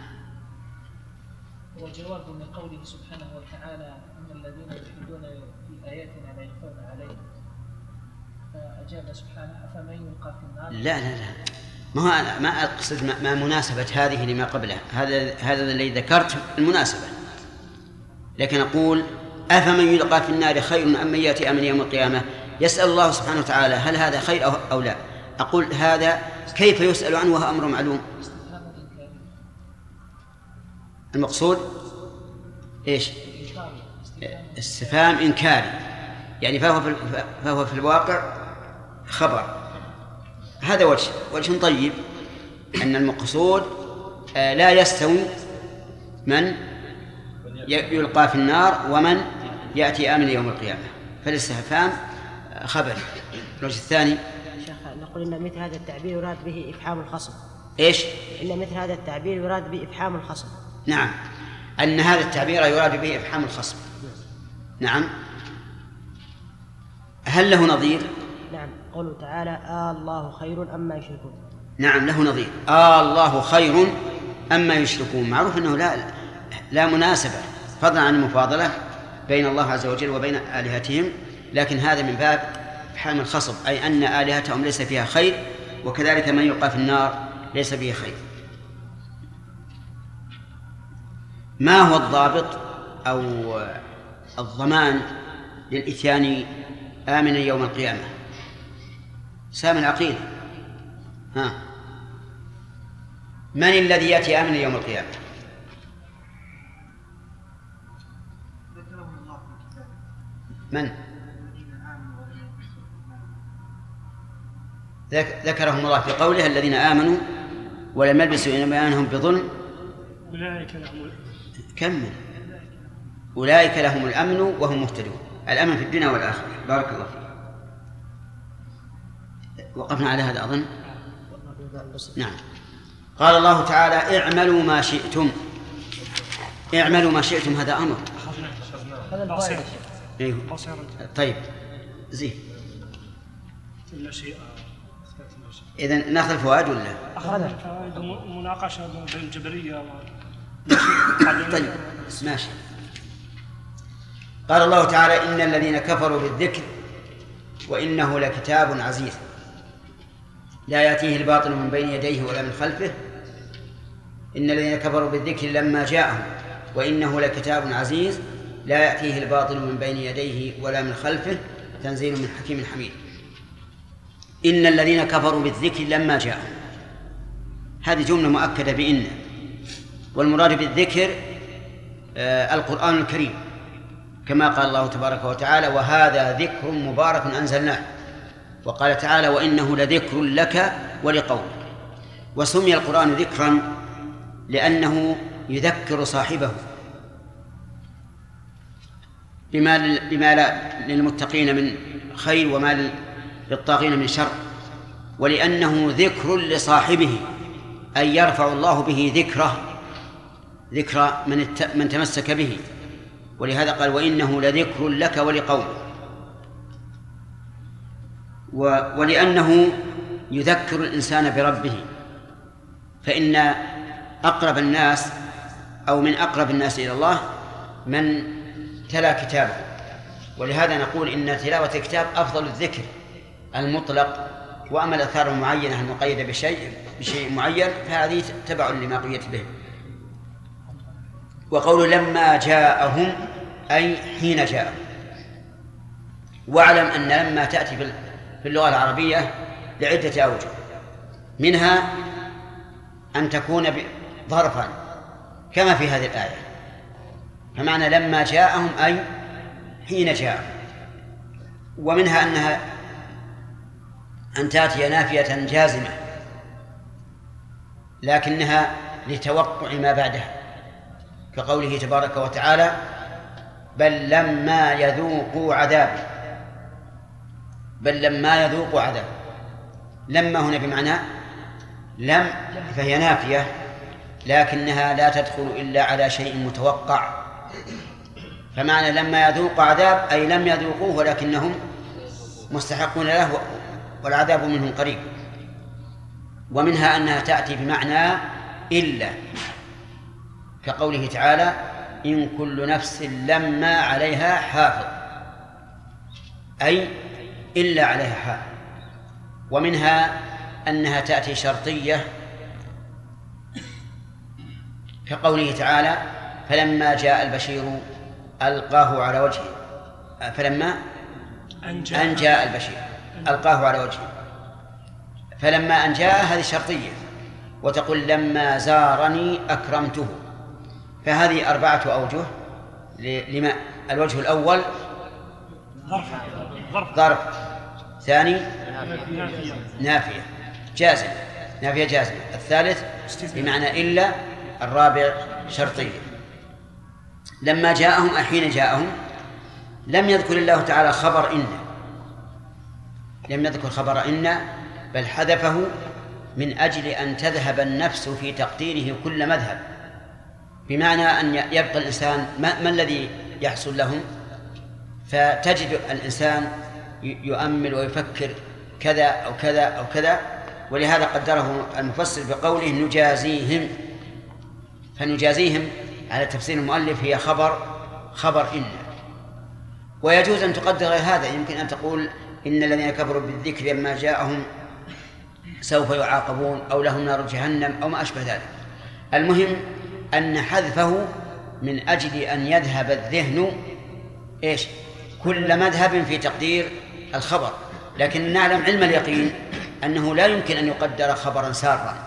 وجواب من قوله سبحانه وتعالى: إن الذين يلحدون في آياتنا لا يخفون علينا. فأجاب سبحانه: أفمن يلقى في النار. لا لا لا ما هو أنا ما أقصد ما, ما مناسبة هذه لما قبلها. هذا هذا الذي ذكرت المناسبة، لكن أقول: أفمن يلقى في النار خير أم من يأتي آمنا يوم القيامة. يسأل الله سبحانه وتعالى هل هذا خير أو, أو لا. أقول: هذا كيف يسأل عنه وهو أمر معلوم؟ المقصود إيش؟ استفهام إنكاري، يعني فهو في, فهو في الواقع خبر. هذا وجه وجه طيب، أن المقصود لا يستوي من يلقى في النار ومن يأتي آمن يوم القيامة، فالاستفهام خبر. الوجه الثاني: شيخ، نقول إن مثل هذا التعبير يراد به إفحام الخصم. إيش؟ إن مثل هذا التعبير يراد به إفحام الخصم. نعم، أن هذا التعبير يراد به إفحام الخصم. نعم. هل له نظير؟ نعم، قوله تعالى: آه الله خير أما يشركون. نعم له نظير. آه الله خير أما يشركون. معروف أنه لا لا مناسبة فضلا عن المفاضلة بين الله عز وجل وبين آلهتهم، لكن هذا من باب إفحام الخصم، أي أن آلهتهم ليس فيها خير، وكذلك من يلقى في النار ليس به خير. ما هو الضابط أو الضمان للإتيان آمنا يوم القيامة؟ سام العقيدة. ها، من الذي يأتي آمنا يوم القيامة؟ من؟ ذكرهم الله في قوله: الذين آمنوا ولم يلبسوا إيمانهم بظلم أولئك لهم كمل أولئك لهم الأمن وهم مهتدون. الأمن في الدنيا والآخرة. بارك الله فيك. وقفنا على هذا أظن. نعم. قال الله تعالى: اعملوا ما شئتم. اعملوا ما شئتم هذا أمر. أيوه. طيب زين. إذن نأخذ الفوائد ولا؟ أخذنا الفوائد مناقشة بين الجبرية و... طيب ماشي. قال الله تعالى: إن الذين كفروا بالذكر وإنه لكتاب عزيز لا يأتيه الباطل من بين يديه ولا من خلفه. إن الذين كفروا بالذكر لما جاءهم وإنه لكتاب عزيز لا يأتيه الباطل من بين يديه ولا من خلفه تنزيل من حكيم حميد. إن الذين كفروا بالذكر لما جاءهم، هذه جملة مؤكدة بإن، والمراد بالذكر آه القرآن الكريم، كما قال الله تبارك وتعالى: وهذا ذكر مبارك أنزلناه. وقال تعالى: وإنه لذكر لك ولقومك. وسمي القرآن ذكرا لأنه يذكر صاحبه بما, بما للمتقين من خير وما للطاغين من شر، ولأنه ذكر لصاحبه، أي يرفع الله به ذكره، ذكر من, من تمسك به. ولهذا قال: وإنه لذكر لك ولقومك. ولأنه يذكر الإنسان بربه، فإن أقرب الناس أو من أقرب الناس إلى الله من تلا كتابه، ولهذا نقول إن تلاوة الكتاب أفضل الذكر المطلق، وأما الأذكار المعينة المقيدة بشيء بشيء معين فهذه تبع لما قيدت به. وقول لما جاءهم أي حين جاءهم. واعلم أن لما تأتي في اللغة العربية لعدة أوجه، منها أن تكون ظرفا كما في هذه الآية، فمعنى لما جاءهم أي حين جاءهم. ومنها أنها أن تأتي نافية جازمة لكنها لتوقع ما بعدها، كقوله تبارك وتعالى بل لما يذوقوا عذابي، بل لما يذوقوا عذابي. لما هنا بمعنى لم، فهي نافية لكنها لا تدخل إلا على شيء متوقع، فمعنى لما يذوقوا عذاب أي لم يذوقوه ولكنهم مستحقون له والعذاب منهم قريب. ومنها أنها تأتي بمعنى إلا، كقوله تعالى إن كل نفس لما عليها حافظ، أي إلا عليها حافظ. ومنها أنها تأتي شرطية، كقوله تعالى فلما جاء البشير ألقاه على وجهه، فلما أن جاء البشير ألقاه على وجهه، فلما أن جاء هذه شرطية. وتقول لما زارني أكرمته. فهذه أربعة أوجه لما. الوجه الأول ظرف، ثاني نافية جازم، نافية جازمة، الثالث بمعنى إلا، الرابع شرطية. لما جاءهم أحين جاءهم لم يذكر الله تعالى خبر إن، لم يذكر خبر إن بل حذفه من أجل أن تذهب النفس في تقديره كل مذهب، بمعنى أن يبقى الإنسان ما, ما الذي يحصل لهم، فتجد الإنسان يؤمل ويفكر كذا أو كذا أو كذا. ولهذا قدره المفسر بقوله نجازيهم، فنجازيهم على تفسير المؤلف هي خبر خبر إن. ويجوز أن تقدر غير هذا، يمكن أن تقول إن الذين كفروا بالذكر لما جاءهم سوف يعاقبون أو لهم نار جهنم أو ما أشبه ذلك. المهم أن حذفه من أجل أن يذهب الذهن إيش كل مذهب في تقدير الخبر، لكن نعلم علم اليقين أنه لا يمكن أن يقدر خبرا سارا،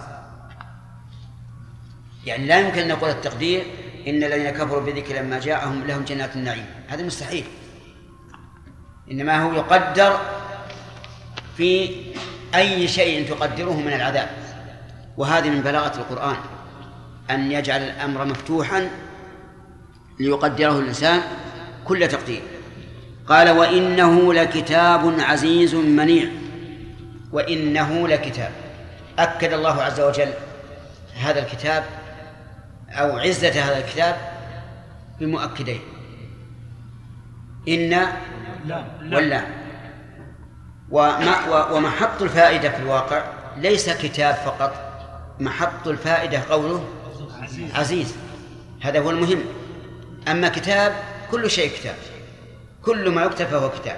يعني لا يمكن أن نقول التقدير إن الذين كفروا بالذكر لما جاءهم لهم جنات النعيم، هذا مستحيل. إنما هو يقدر في أي شيء تقدره من العذاب. وهذه من بلاغة القرآن أن يجعل الأمر مفتوحا ليقدره الإنسان كل تقدير. قال وإنه لكتاب عزيز منيع. وإنه لكتاب، أكد الله عز وجل هذا الكتاب أو عزة هذا الكتاب بمؤكدين، إن واللام. ومحط الفائدة في الواقع ليس كتاب فقط، محط الفائدة قوله عزيز، هذا هو المهم. أما كتاب كل شيء كتاب، كل ما يكتب فهو كتاب.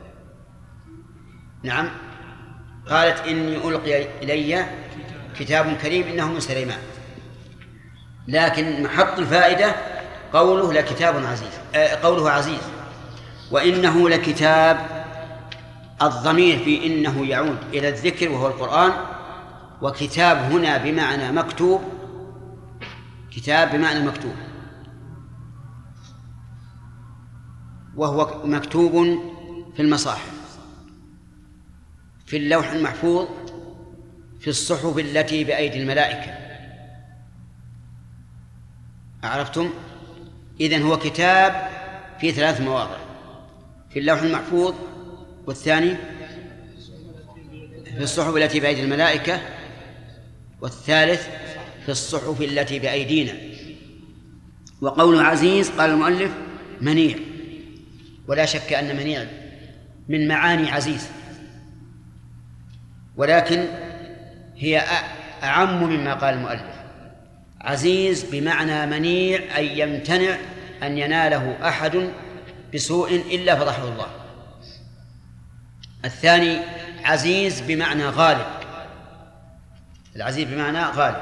نعم. قالت إني ألقي إلي كتاب كريم إنه من سليمان، لكن محط الفائدة قوله لكتاب عزيز، آه قوله عزيز. وإنه لكتاب، الضمير في إنه يعود إلى الذكر وهو القرآن، وكتاب هنا بمعنى مكتوب، كتاب بمعنى مكتوب، وهو مكتوب في المصاحف، في اللوح المحفوظ، في الصحف التي بأيدي الملائكة. عرفتم؟ إذن هو كتاب في ثلاث مواضع، في اللوح المحفوظ، والثاني في الصحف التي بأيدي الملائكة، والثالث في الصحف التي بأيدينا. وقول عزيز قال المؤلف منيع، ولا شك أن منيع من معاني عزيز، ولكن هي أعم مما قال المؤلف. عزيز بمعنى منيع، أي يمتنع أن يناله أحد بسوء إلا فضحه الله. الثاني عزيز بمعنى غالب، العزيز بمعنى غالب.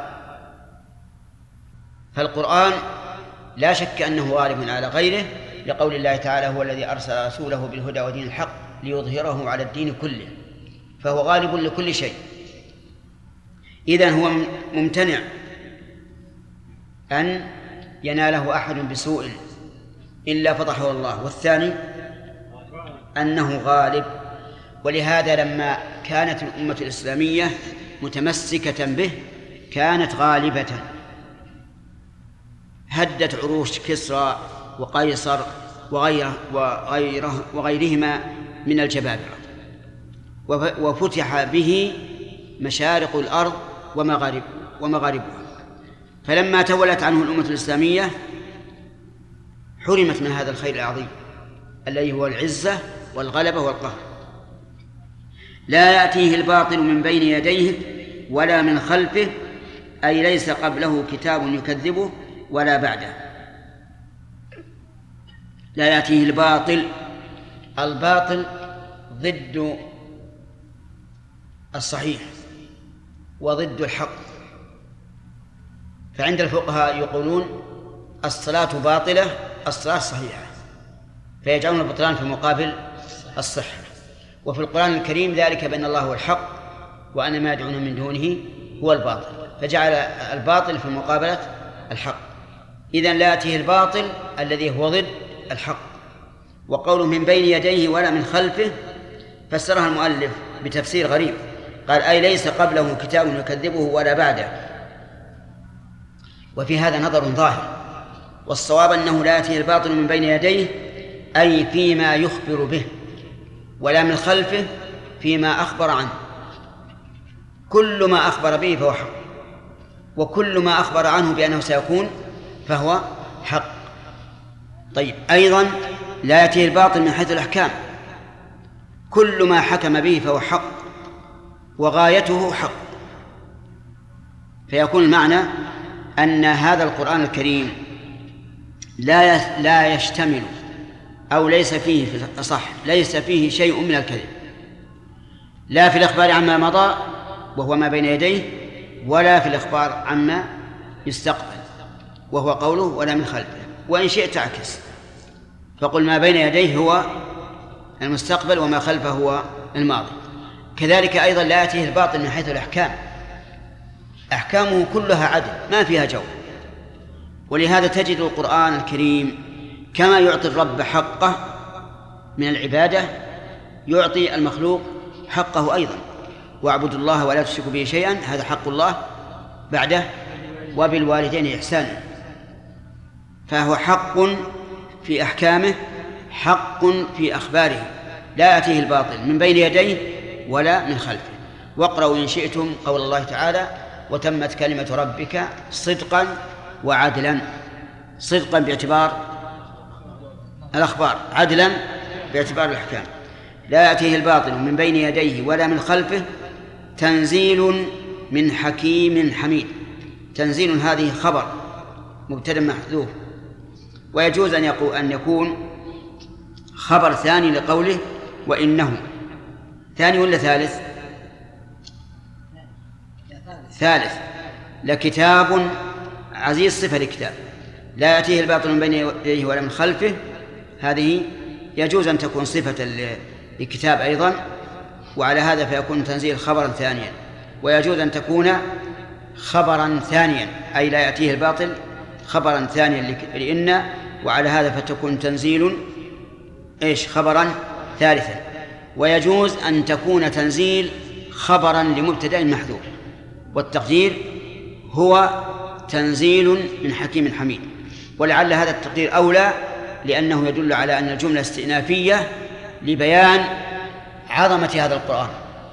فالقرآن لا شك أنه غالب على غيره، لقول الله تعالى: هو الذي أرسل رسوله بالهدى ودين الحق ليظهره على الدين كله، فهو غالب لكل شيء. إذن هو ممتنع أن يناله أحد بسوء إلا فضحه الله. والثاني أنه غالب، ولهذا لما كانت الأمة الإسلامية متمسكة به كانت غالبة، هدت عروش كسرى وقيصر وغيره وغيره وغيرهما من الجبابرة، وفتح به مشارق الأرض ومغارب ومغاربها. فلما تولت عنه الأمة الإسلامية حرمت من هذا الخير العظيم الذي هو العزة والغلبة والقهر. لا يأتيه الباطل من بين يديه ولا من خلفه، أي ليس قبله كتاب يكذبه ولا بعده. لا يأتيه الباطل، الباطل ضد الصحيح وضد الحق. فعند الفقهاء يقولون الصلاة باطلة، الصلاة صحيحة، فيجعلون البطلان في مقابل الصحة. وفي القرآن الكريم ذلك بأن الله هو الحق وأن ما يدعون من دونه هو الباطل، فجعل الباطل في مقابلة الحق. إذن لا يأتيه الباطل الذي هو ضد الحق. وقوله من بين يديه ولا من خلفه فسرها المؤلف بتفسير غريب، قال: أي ليس قبله كتاب يكذبه ولا بعده. وفي هذا نظر ظاهر، والصواب أنه لا يأتيه الباطل من بين يديه أي فيما يخبر به، ولا من خلفه فيما أخبر عنه. كل ما أخبر به فهو حق، وكل ما أخبر عنه بأنه سيكون فهو حق. طيب، أيضا لا يأتيه الباطل من حيث الأحكام، كل ما حكم به فهو حق وغايته حق. فيكون المعنى أن هذا القرآن الكريم لا لا يشتمل أو ليس فيه صح ليس فيه شيء من الكذب، لا في الإخبار عما مضى وهو ما بين يديه، ولا في الإخبار عما يستقبل وهو قوله ولا من خلفه. وإن شئت تعكس فقل ما بين يديه هو المستقبل وما خلفه هو الماضي. كذلك أيضا لا يأتيه الباطل من حيث الأحكام، أحكامه كلها عدل ما فيها جو. ولهذا تجد القرآن الكريم كما يعطي الرب حقه من العبادة يعطي المخلوق حقه أيضا. واعبدوا الله ولا تشركوا به شيئا، هذا حق الله. بعده وبالوالدين إحسانا، فهو حق في أحكامه، حق في أخباره. لا يأتيه الباطل من بين يديه ولا من خلفه. واقرأوا إن شئتم قول الله تعالى: وتمت كلمة ربك صدقا وعدلا. صدقا باعتبار الأخبار، عدلا باعتبار الأحكام. لا يأتيه الباطل من بين يديه ولا من خلفه، تنزيل من حكيم حميد. تنزيل هذه خبر مبتدأ محذوف، ويجوز أن يقول أن يكون خبر ثاني لقوله وإنه. ثاني ولا ثالث؟ ثالث. لكتاب عزيز صفة لكتاب. لا يأتيه الباطل من بين يديه ولا من خلفه، هذه يجوز أن تكون صفة لكتاب أيضا، وعلى هذا فيكون تنزيل خبرا ثانيا. ويجوز أن تكون خبرا ثانيا، أي لا يأتيه الباطل خبرا ثانيا لإن، وعلى هذا فتكون تنزيل إيش خبرا ثالثا. ويجوز أن تكون تنزيل خبرا لمبتدأ محذوف، والتقدير هو تنزيل من حكيم حميد. ولعل هذا التقدير أولى، لأنه يدل على أن الجملة استئنافية لبيان عظمة هذا القرآن.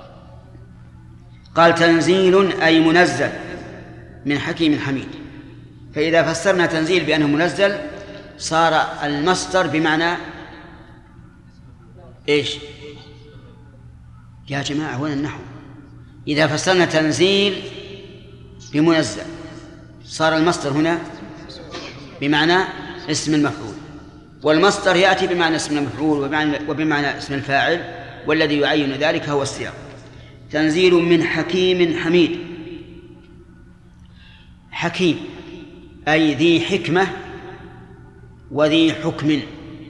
قال تنزيل أي منزل من حكيم حميد. فإذا فسرنا تنزيل بأنه منزل صار المصدر بمعنى إيش؟ يا جماعة وين النحو؟ إذا فسرنا تنزيل بمنزل صار المصدر هنا بمعنى اسم المفعول، والمصدر يأتي بمعنى اسم المفعول وبمعنى, وبمعنى اسم الفاعل، والذي يعين ذلك هو السياق. تنزيل من حكيم حميد. حكيم أي ذي حكمة وذي حكم،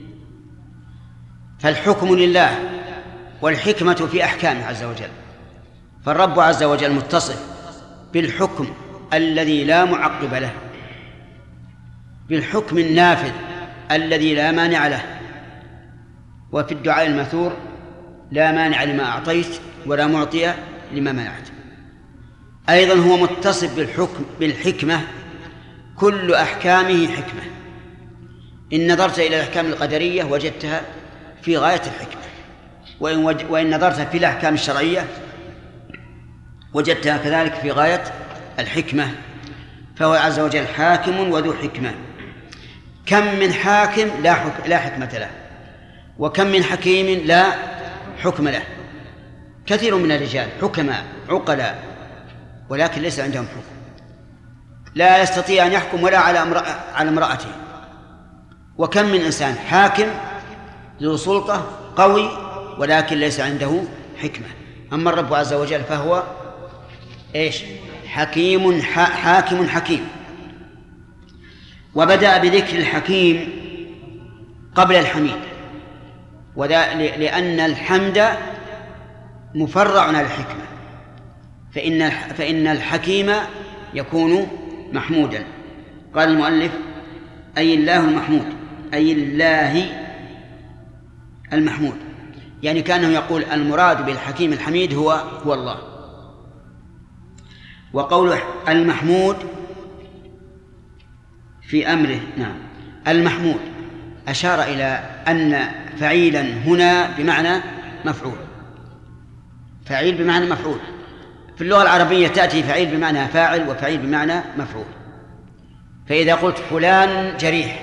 فالحكم لله والحكمة في أحكامه عز وجل، فالرب عز وجل متصف بالحكم الذي لا معقب له، بالحكم النافذ الذي لا مانع له، وفي الدعاء الماثور لا مانع لما أعطيت ولا معطي لما منعت. أيضا هو متصف بالحكم بالحكمة، كل أحكامه حكمة. إن نظرت إلى الأحكام القدرية وجدتها في غاية الحكمة، وإن, وج... وإن نظرت في الأحكام الشرعية وجدتها كذلك في غاية الحكمة، فهو عز وجل حاكم وذو حكمة. كم من حاكم لا, حك... لا حكمة له، وكم من حكيم لا حكم له. كثير من الرجال حكماء عقلاء ولكن ليس عندهم حكم، لا يستطيع أن يحكم ولا على امرأة على امرأته. وكم من إنسان حاكم ذو سلطة قوي ولكن ليس عنده حكمة. أما الرب عز وجل فهو إيش؟ حكيم حاكم حكيم. وبدأ بذكر الحكيم قبل الحميد، وذا لأن الحمد مفرع عن الحكمة، فإن فإن الحكيم يكون محمودا. قال المؤلف أي الله المحمود، أي الله المحمود، يعني كأنه يقول المراد بالحكيم الحميد هو هو الله. وقوله المحمود في أمره، نعم المحمود أشار إلى أن فعيلا هنا بمعنى مفعول، فعيل بمعنى مفعول. في اللغة العربية تأتي فعيل بمعنى فاعل وفعيل بمعنى مفعول. فإذا قلت فلان جريح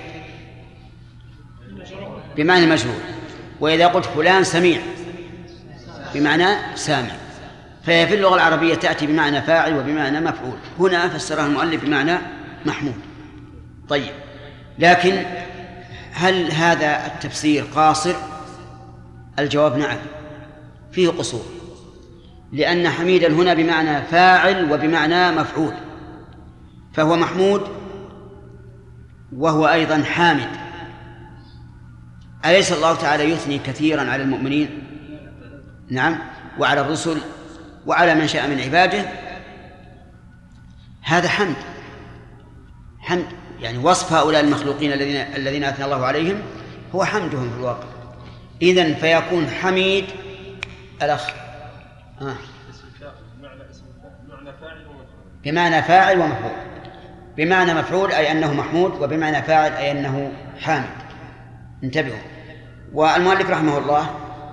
بمعنى مجهول، وإذا قلت فلان سميع بمعنى سامع، فهي في اللغة العربية تأتي بمعنى فاعل وبمعنى مفعول. هنا فسرها المؤلف بمعنى محمود. طيب، لكن هل هذا التفسير قاصر؟ الجواب نعم، فيه قصور، لأن حميدا هنا بمعنى فاعل وبمعنى مفعول، فهو محمود وهو أيضا حامد. أليس الله تعالى يثني كثيرا على المؤمنين؟ نعم، وعلى الرسل وعلى من شاء من عباده. هذا حمد، حمد يعني وصف هؤلاء المخلوقين الذين الذين أثنى الله عليهم هو حمدهم في الواقع. إذن فيكون حميد الأخ آه. بمعنى فاعل ومفعول. بمعنى مفعول أي أنه محمود، وبمعنى فاعل أي أنه حامد. انتبهوا. والمؤلف رحمه الله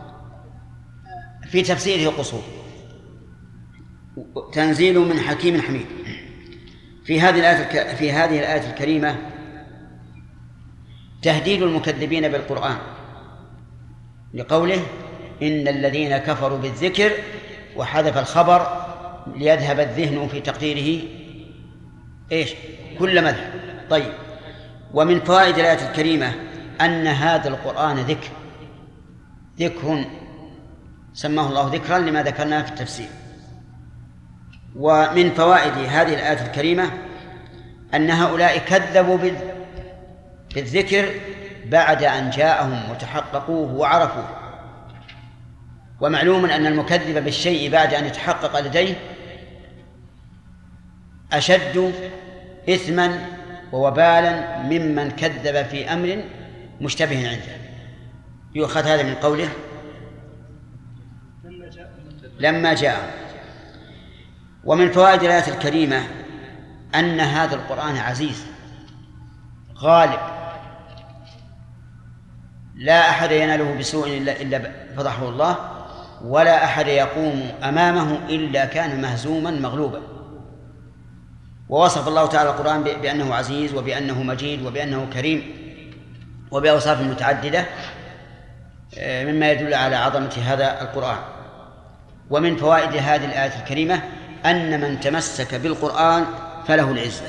في تفسيره قصور. تنزيل من حكيم حميد. في هذه الآية في هذه الآية الكريمة تهديد المكذبين بالقرآن، لقوله إن الذين كفروا بالذكر، وحذف الخبر ليذهب الذهن في تقديره إيش؟ كل مذهب. طيب، ومن فوائد الآية الكريمة أن هذا القرآن ذكر، ذكر سماه الله ذكرا لما ذكرناه في التفسير. ومن فوائد هذه الآية الكريمة أن هؤلاء كذبوا بالذكر بعد أن جاءهم وتحققوه وعرفوه. ومعلوم أن المكذب بالشيء بعد أن يتحقق لديه أشد إثما ووبالا ممن كذب في أمر مشتبه عنده. يؤخذ هذا من قوله لما جاء. ومن فوائد الآية الكريمة أن هذا القرآن عزيز غالب، لا أحد يناله بسوء إلا فضحه الله، ولا أحد يقوم أمامه إلا كان مهزوما مغلوبا. ووصف الله تعالى القرآن بأنه عزيز وبأنه مجيد وبأنه كريم وبأوصاف متعددة مما يدل على عظمة هذا القرآن. ومن فوائد هذه الآية الكريمة أن من تمسك بالقرآن فله العزة.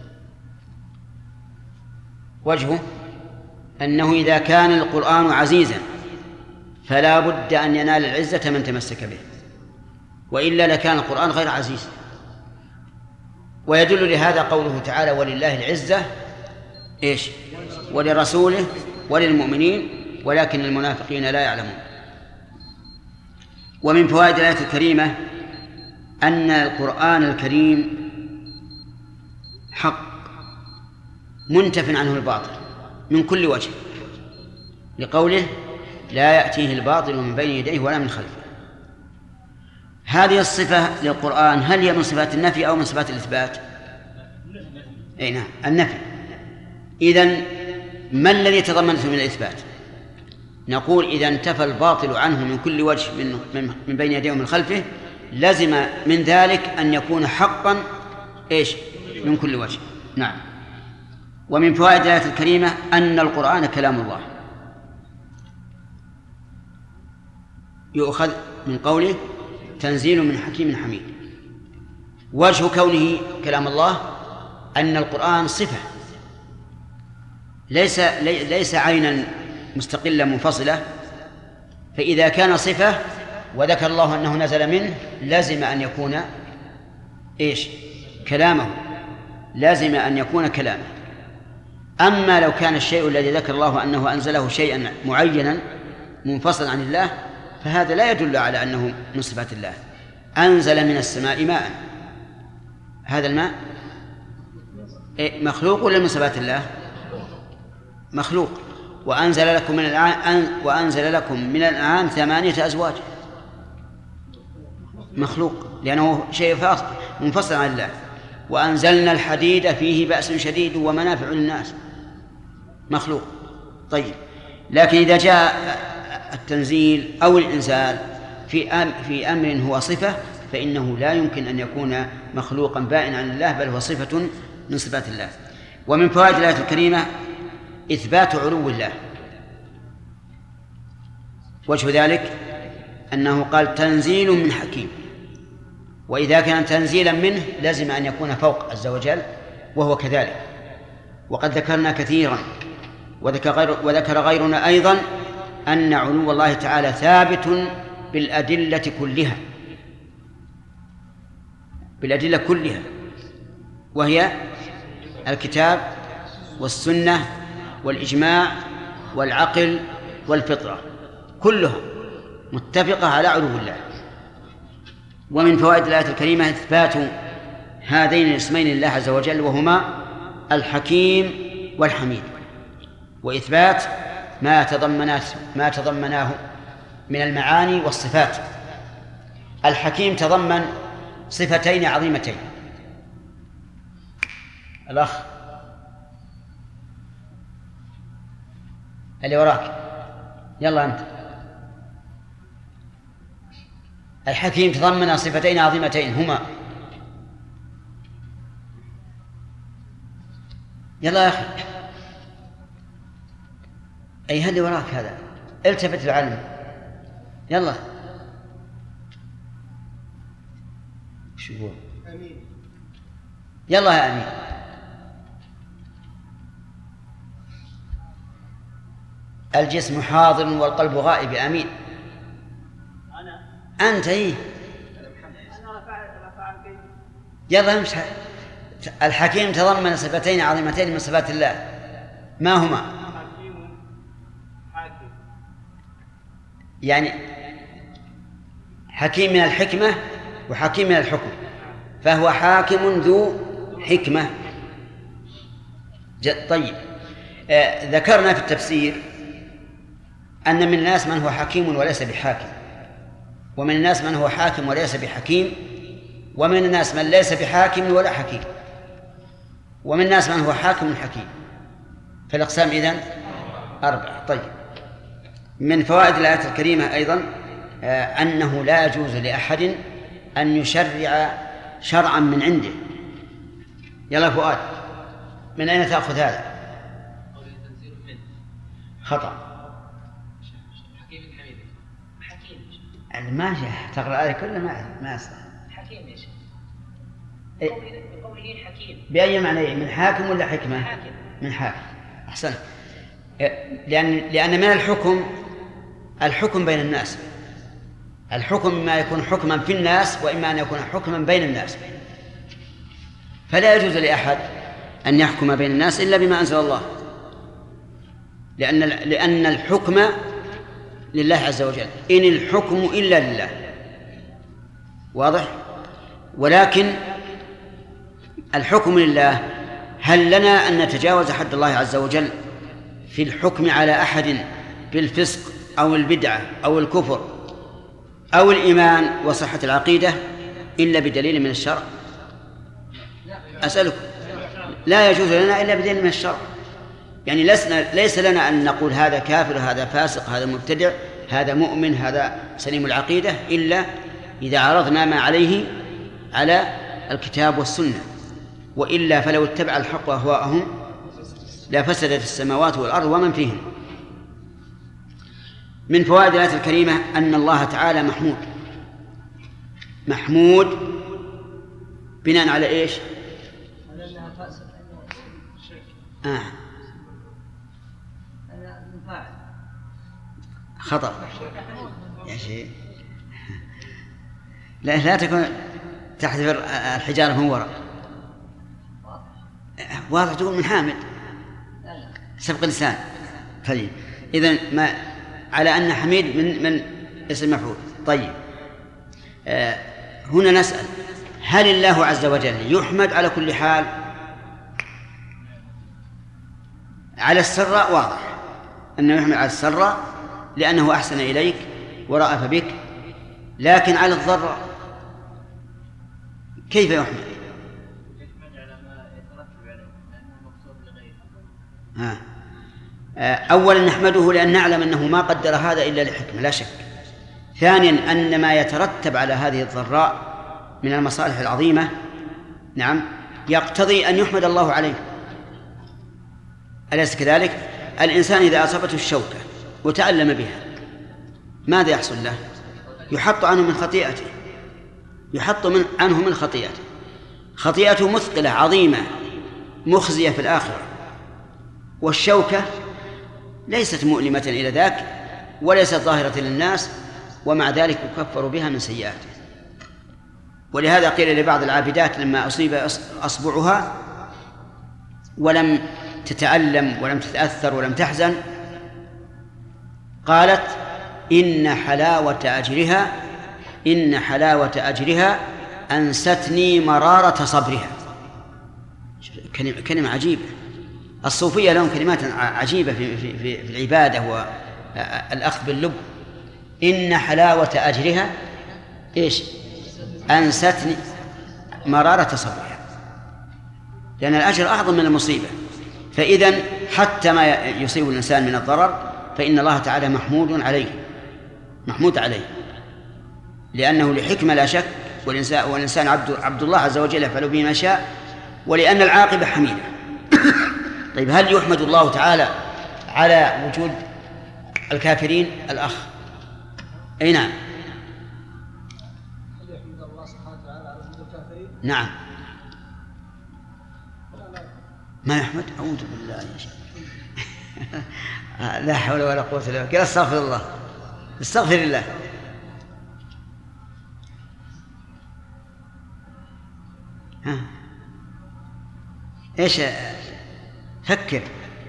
وجهه أنه إذا كان القرآن عزيزا فلا بد أن ينال العزة من تمسك به، وإلا لكان القرآن غير عزيز. ويدل لهذا قوله تعالى ولله العزة إيش؟ ولرسوله وللمؤمنين ولكن المنافقين لا يعلمون. ومن فوائد الآية الكريمة أن القرآن الكريم حق منتف عنه الباطل من كل وجه، لقوله لا يأتيه الباطل من بين يديه ولا من خلفه. هذه الصفة للقرآن هل هي من صفات النفي أو من صفات الإثبات؟ أي نعم، النفي. إذن ما الذي تضمنته من الإثبات؟ نقول إذا انتفى الباطل عنه من كل وجه من, من بين يديه ومن خلفه لزم من ذلك أن يكون حقا إيش؟ من كل وجه. نعم. ومن فوائد الآية الكريمة أن القرآن كلام الله، يؤخذ من قوله تنزيل من حكيم حميد. وجه كونه كلام الله أن القرآن صفة ليس ليس عينا مستقلة منفصلة، فإذا كان صفة وذكر الله أنه نزل منه لازم أن يكون إيش؟ كلامه، لازم أن يكون كلامه. أما لو كان الشيء الذي ذكر الله أنه أنزله شيئا معينا منفصلا عن الله فهذا لا يدل على أنه من صفات الله. أنزل من السماء ماء، هذا الماء مخلوق ولا من صفات الله؟ مخلوق. وأنزل لكم من الأنعام وأنزل لكم من الأنعام ثمانية أزواج، مخلوق لأنه شيء منفصل عن الله. وأنزلنا الحديد فيه بأس شديد ومنافع للناس، مخلوق. طيب، لكن إذا جاء التنزيل أو الإنزال في أم في أمر هو صفة فإنه لا يمكن أن يكون مخلوقا بائنا عن الله، بل هو صفة من صفات الله. ومن فوائد الآية الكريمة إثبات علو الله. وجه ذلك أنه قال تنزيل من حكيم، وإذا كان تنزيلا منه لازم أن يكون فوق عز وجل، وهو كذلك. وقد ذكرنا كثيرا وذكر, غير وذكر غيرنا أيضا أن علو الله تعالى ثابت بالأدلة كلها، بالأدلة كلها، وهي الكتاب والسنة والإجماع والعقل والفطرة، كلها متفقة على علو الله. ومن فوائد الآية الكريمة إثبات هذين الاسمين لله عز وجل، وهما الحكيم والحميد، وإثبات ما تضمنات ما تضمناه من المعاني والصفات. الحكيم تضمن صفتين عظيمتين. الأخ اللي وراك، يلا أنت. الحكيم تضمن صفتين عظيمتين هما، يلا يا أخي. أي اللي وراك هذا، التفت العلم، يلا. شو هو؟ أمين. يلا يا أمين. الجسم حاضر والقلب غائب. أمين. أنا أنت. إيه يلا امشي. الحكيم تضمن صفتين عظيمتين من صفات الله، ما هما؟ يعني حكيم من الحكمة وحكيم من الحكم، فهو حاكم ذو حكمة. طيب، آه ذكرنا في التفسير أن من الناس من هو حكيم وليس بحاكم، ومن الناس من هو حاكم وليس بحكيم، ومن الناس من ليس بحاكم ولا حكيم، ومن الناس من هو حاكم حكيم. فالأقسام إذن أربعة. طيب، من فوائد الآية الكريمة أيضا آه أنه لا يجوز لأحد أن يشرع شرعا من عنده. يلا فؤاد، من أين تأخذ هذا؟ خطأ. ما تقرأ الآية كلها ما ما يصلح. حكيم يا شيخ. إيه؟ بقوله حكيم. بأي معنى؟ من حاكم ولا حكمة؟ حاكم. من حاكم. أحسن. لأن لأن من الحكم الحكم بين الناس. الحكم إما يكون حكما في الناس وإما أن يكون حكما بين الناس. فلا يجوز لأحد أن يحكم بين الناس إلا بما أنزل الله، لأن لأن الحكم لله عز وجل، إن الحكم إلا لله. واضح؟ ولكن الحكم لله، هل لنا أن نتجاوز حد الله عز وجل في الحكم على أحد بالفسق أو البدعة أو الكفر أو الإيمان وصحة العقيدة إلا بدليل من الشرع؟ أسألكم. لا يجوز لنا إلا بدليل من الشرع. يعني لسنا ليس لنا أن نقول هذا كافر، هذا فاسق، هذا مبتدع، هذا مؤمن، هذا سليم العقيدة، إلا إذا عرضنا ما عليه على الكتاب والسنة، وإلا فلو اتبع الحق أهواءهم لفسدت السماوات والأرض ومن فيهن. من فوائد الآية الكريمة أن الله تعالى محمود. محمود بناء على إيش؟ على أنها فاسد. آه. أنا من فاعل. خطأ يا شيخ. لا لا تكون تحذر الحجارة من وراء. واضح تقول من حامد. سبق لسان. طيب إذن ما على أن حميد من من اسم مفعول. طيب آه هنا نسأل: هل الله عز وجل يحمد على كل حال؟ على السراء واضح أنه يحمد على السراء لأنه أحسن إليك ورأف بك، لكن على الضراء كيف يحمد؟ يحمد على ما يترتب عليه لأنه مقصود لغيره. ها. أولا نحمده لأن نعلم أنه ما قدر هذا إلا لحكمة لا شك. ثانيا أن ما يترتب على هذه الضراء من المصالح العظيمة نعم يقتضي أن يحمد الله عليه. أليس كذلك؟ الإنسان إذا أصابته الشوكة وتألم بها ماذا يحصل له؟ يحط عنه من خطيئته، يحط من عنه من خطيئته. خطيئته مثقلة عظيمة مخزية في الآخرة، والشوكة ليست مؤلمة إلى ذاك وليست ظاهرة للناس، ومع ذلك يكفر بها من سيئاته. ولهذا قيل لبعض العابدات لما أصيب أصبعها ولم تتألم ولم تتأثر ولم تحزن قالت: إن حلاوة أجرها إن حلاوة أجرها أنستني مرارة صبرها. كلمة عجيبة. الصوفية لهم كلمات عجيبة في, في, في العبادة والأخذ باللب. إن حلاوة أجرها إيش؟ أنستني مرارة صبرها، لأن الأجر أعظم من المصيبة. فإذن حتى ما يصيب الإنسان من الضرر فإن الله تعالى محمود عليه محمود عليه لأنه لحكمة لا شك، والإنسان, والإنسان عبد, عبد الله عز وجل يفعل به ما شاء، ولأن العاقبة حميدة. طيب هل يحمد الله تعالى على وجود الكافرين؟ الأخ أي نعم. هل يحمد الله سبحانه وتعالى على وجود الكافرين؟ نعم. ما يحمد؟ أعوذ بالله يا شيخ. لا حول ولا قوة إلا بالله. استغفر الله استغفر الله. ها ايش؟ فكر.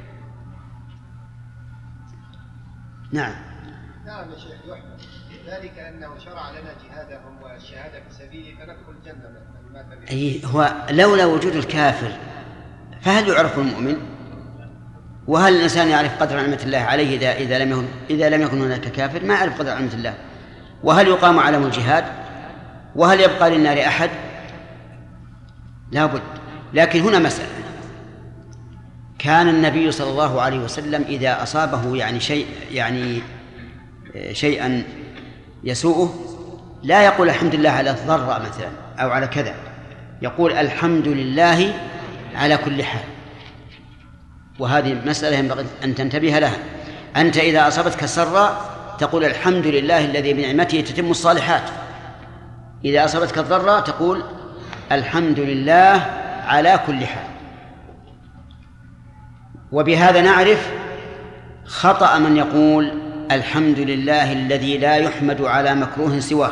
نعم نعم يا شيخ يحمد، ذلك أنه شرع لنا جهادهم والشهادة في سبيله فندخل الجنة. أي هو لولا وجود الكافر فهل يعرف المؤمن؟ وهل الإنسان يعرف قدر نعمة الله عليه إذا إذا لم يكن إذا لم يكن هناك كافر؟ ما يعرف قدر نعمة الله. وهل يقام علم الجهاد؟ وهل يبقى للنار أحد؟ لا بد. لكن هنا مسألة: كان النبي صلى الله عليه وسلم إذا أصابه يعني شيء يعني شيئا يسوءه لا يقول الحمد لله على الضراء مثلا أو على كذا، يقول الحمد لله على كل حال. وهذه مسألة ينبغي أن تنتبه لها. أنت إذا أصابتك سراء تقول الحمد لله الذي بنعمته تتم الصالحات. إذا أصابتك الضرة تقول الحمد لله على كل حال. وبهذا نعرف خطأ من يقول الحمد لله الذي لا يحمد على مكروه سواه.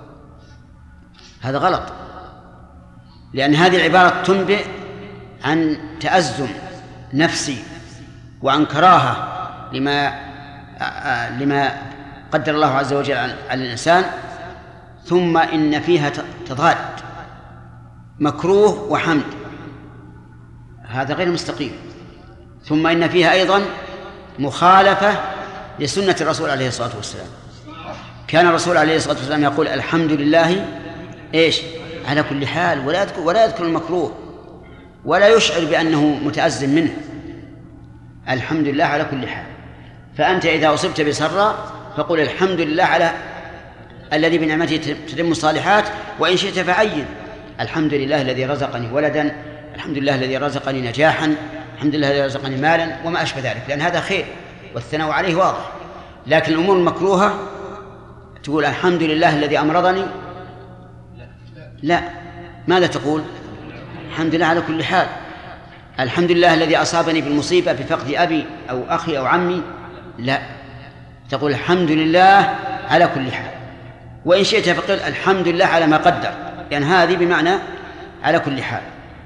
هذا غلط، لأن هذه العبارة تنبئ عن تأزم نفسي وعن كراهة لما لما قدر الله عز وجل على الإنسان، ثم إن فيها تضاد مكروه وحمد، هذا غير مستقيم. ثم إن فيها أيضا مخالفة لسنة الرسول عليه الصلاة والسلام. كان الرسول عليه الصلاة والسلام يقول الحمد لله إيش على كل حال، ولا يذكر ولا يذكر المكروه ولا يشعر بأنه متأزم منه. الحمد لله على كل حال. فأنت إذا أصبت بسرة فقل الحمد لله على الذي بنعمته تتم الصالحات، وإن شئت فعين الحمد لله الذي رزقني ولدا، الحمد لله الذي رزقني نجاحا، الحمد لله الذي رزقني مالا، وما أشبه ذلك، لأن هذا خير والثناء عليه واضح. لكن الأمور المكروهة تقول الحمد لله الذي أمرضني، لا، ماذا تقول؟ الحمد لله على كل حال. الحمد لله الذي أصابني بالمصيبة بفقد أبي أو أخي أو عمي، لا، تقول الحمد لله على كل حال. وإن شئت فقل الحمد لله على ما قدر، لأن يعني هذه بمعنى على كل حال.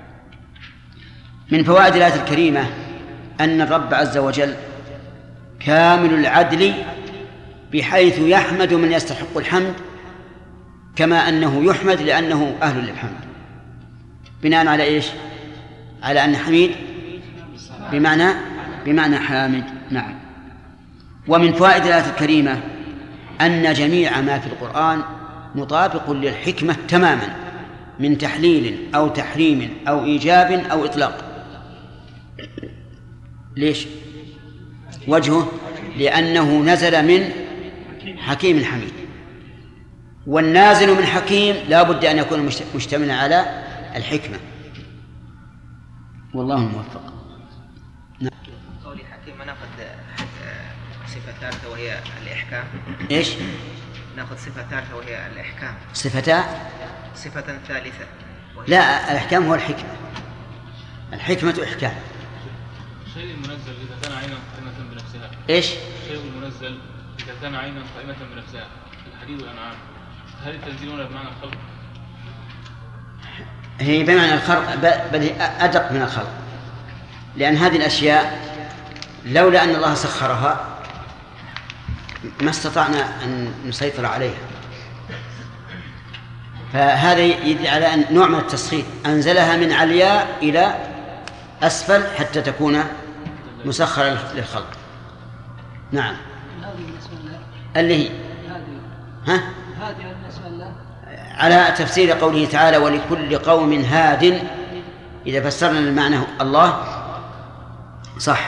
من فوائد الآية الكريمة أن الرب عز وجل كامل العدل، بحيث يحمد من يستحق الحمد كما أنه يحمد لأنه أهل للحمد. بناء على إيش؟ على أن حميد بمعنى بمعنى حامد. نعم. ومن فوائد الآية الكريمة أن جميع ما في القرآن مطابق للحكمة تماما، من تحليل أو تحريم أو إيجاب أو إطلاق. ليش؟ وجهه لأنه نزل من حكيم حميد، والنازل من حكيم لا بد أن يكون مشتملا على الحكمة، والله الموفق. نعم. قولي حكيم ناخذ صفة ثالثة وهي الإحكام. إيش؟ ناخذ صفة ثالثة وهي الإحكام. صفتا؟ صفة ثالثة. لا، الإحكام هو الحكمة. الحكمة إحكام. شيء المنزل إذا كان عينا قائمة بنفسها. إيش؟ شيء المنزل إذا كان عينا قائمة بنفسها، الحديد والأنعام، هل التنزيل هنا بمعنى الخلق؟ هي بمعنى الخلق، بل أدق من الخلق، لأن هذه الأشياء لولا أن الله سخرها ما استطعنا أن نسيطر عليها. فهذا يدل على أن نوع من التسخير، أنزلها من علياء إلى أسفل حتى تكون مسخرة للخلق. نعم. اللي هي ها؟ هذه بالنسبة له على تفسير قوله تعالى ولكل قوم هاد، إذا فسرنا المعنى الله صح.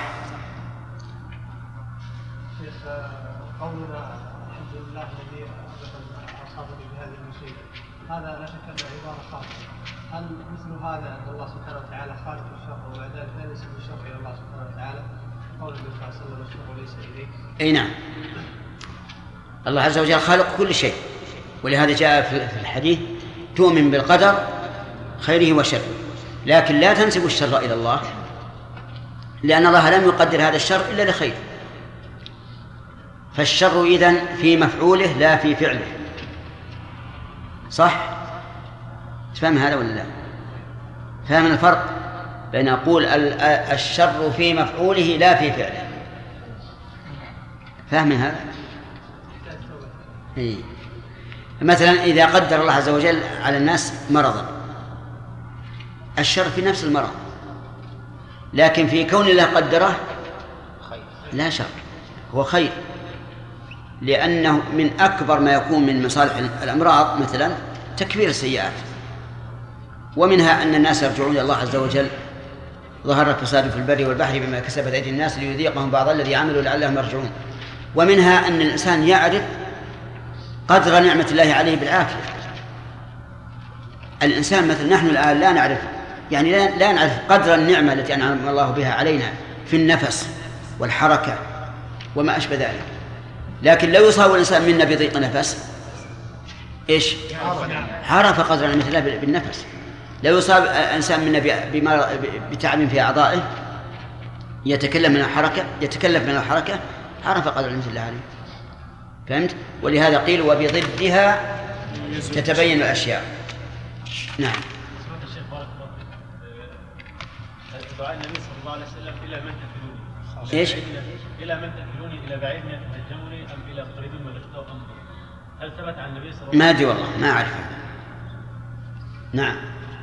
قولنا الحمد لله الذي أصابني بهذه المصيبة، هذا لا شك أنه عبارة خاصة. هل مثل هذا أن الله سبحانه وتعالى خالق الشر وبعد ذلك لا ينسب الشر إلى الله سبحانه وتعالى؟ قول النبي صلى الله عليه وسلم الشر ليس إليك. أي نعم، الله عز وجل خالق كل شيء، ولهذا جاء في الحديث تؤمن بالقدر خيره وشره، لكن لا تنسب الشر إلى الله، لأن الله لم يقدر هذا الشر إلا لخير. فالشر إذن في مفعوله لا في فعله، صح؟ تفهم هذا ولا لا؟ فهم الفرق بين أقول الشر في مفعوله لا في فعله؟ فهم هذا؟ إيه. مثلا إذا قدر الله عز وجل على الناس مرضا، الشر في نفس المرض، لكن في كون الله قدره لا شر، هو خير، لأنه من أكبر ما يكون من مصالح الأمراض مثلا تكفير السيئات، ومنها أن الناس يرجعون إلى الله عز وجل. ظهر الفساد في البر والبحر بما كسبت أيدي الناس ليذيقهم بعض الذي عملوا لعلهم يرجعون. ومنها أن الإنسان يعرف قدر نعمة الله عليه بالعافية. الإنسان مثل نحن الآن لا نعرف، يعني لا نعرف قدر النعمة التي أنعم الله بها علينا في النفس والحركة وما أشبه ذلك، لكن لو يصاب الإنسان منا بضيق نفس إيش؟ عرف قدر نعمة الله بالنفس. لو يصاب إنسان منا بتعب في أعضائه يتكلم من الحركة يتكلف من الحركة عرف قدر نعمة الله عليه. فهمت؟ ولهذا قيل وبضدها تتبين الأشياء. نعم. الشيخ بارك الله فيك دعاء النبي صلى الله عليه وسلم إلى من تكلوني إيش؟ إلى من تكلوني إلى بعيد يتهجمني أم إلى قريب ملكته أمضي؟ هل ثبت عن النبي صلى الله عليه وسلم؟ ما أدري والله ما أعرف. نعم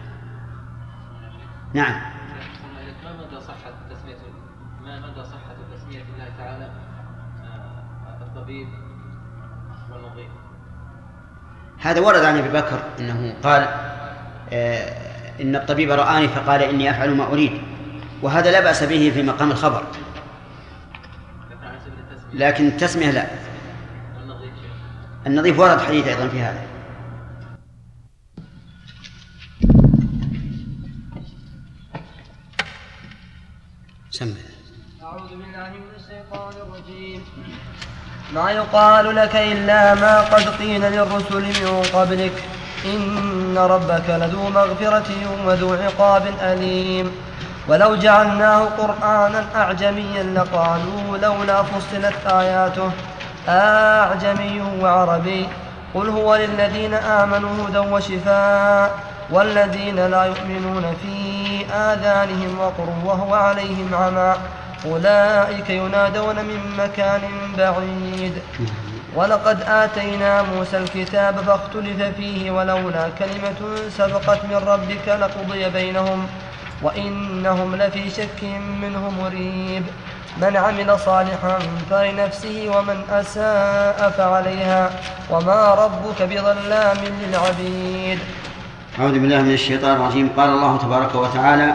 نعم. ما مدى صحة تسمية ما مدى صحة تسمية الله تعالى الطبيب والنظيف؟ هذا ورد عن أبي بكر أنه قال آه إن الطبيب رآني فقال إني أفعل ما أريد، وهذا لا بأس به في مقام الخبر، لكن التسمية لا. النظيف ورد حديث أيضا في هذا. سمع. أعوذ بالله من الشيطان الرجيم. ما يقال لك إلا ما قد قيل للرسل من قبلك إن ربك لذو مغفرة وذو عقاب أليم. ولو جعلناه قرآنا أعجميا لقالوا لولا فصلت آياته أعجمي وعربي قل هو للذين آمنوا هدى وشفاء والذين لا يؤمنون في آذانهم وقر وهو عليهم عمى أولئك ينادون من مكان بعيد. ولقد آتينا موسى الكتاب فاختلف فيه ولولا كلمة سبقت من ربك لقضي بينهم وإنهم لفي شك منه مريب. من عمل صالحا فلنفسه ومن أساء فعليها وما ربك بظلام للعبيد. أعوذ بالله من الشيطان الرجيم. قال الله تبارك وتعالى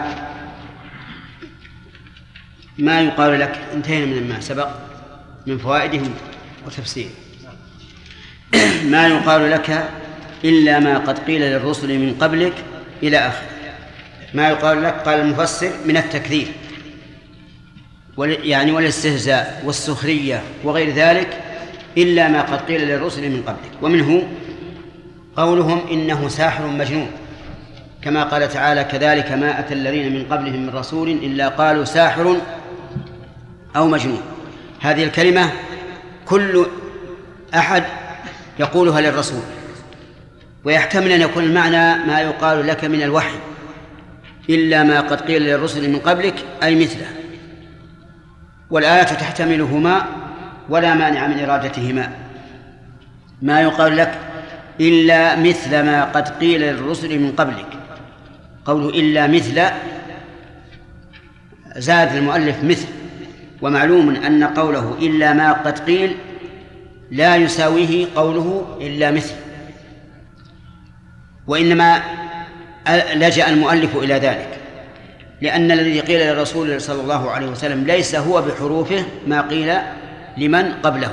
ما يقال لك، انتهينا من ما سبق من فوائده وتفسير. ما يقال لك إلا ما قد قيل للرسل من قبلك إلى آخر. ما يقال لك قال المفسر من التكذيب يعني والاستهزاء والسخرية وغير ذلك إلا ما قد قيل للرسل من قبلك. ومنه قولهم إنه ساحر مجنون، كما قال تعالى كذلك ما أتى الذين من قبلهم من رسول إلا قالوا ساحر أو مجنون. هذه الكلمة كل أحد يقولها للرسول، ويحتمل أن يكون المعنى ما يقال لك من الوحي إلا ما قد قيل للرسل من قبلك أي مثله، والآيات تحتملهما ولا مانع من إرادتهما. ما يقال لك إلا مثل ما قد قيل للرسل من قبلك، قوله إلا مثل زاد المؤلف مثل، ومعلوم أن قوله إلا ما قد قيل لا يساويه قوله إلا مثل، وإنما لجأ المؤلف إلى ذلك لأن الذي قيل للرسول صلى الله عليه وسلم ليس هو بحروفه ما قيل لمن قبله،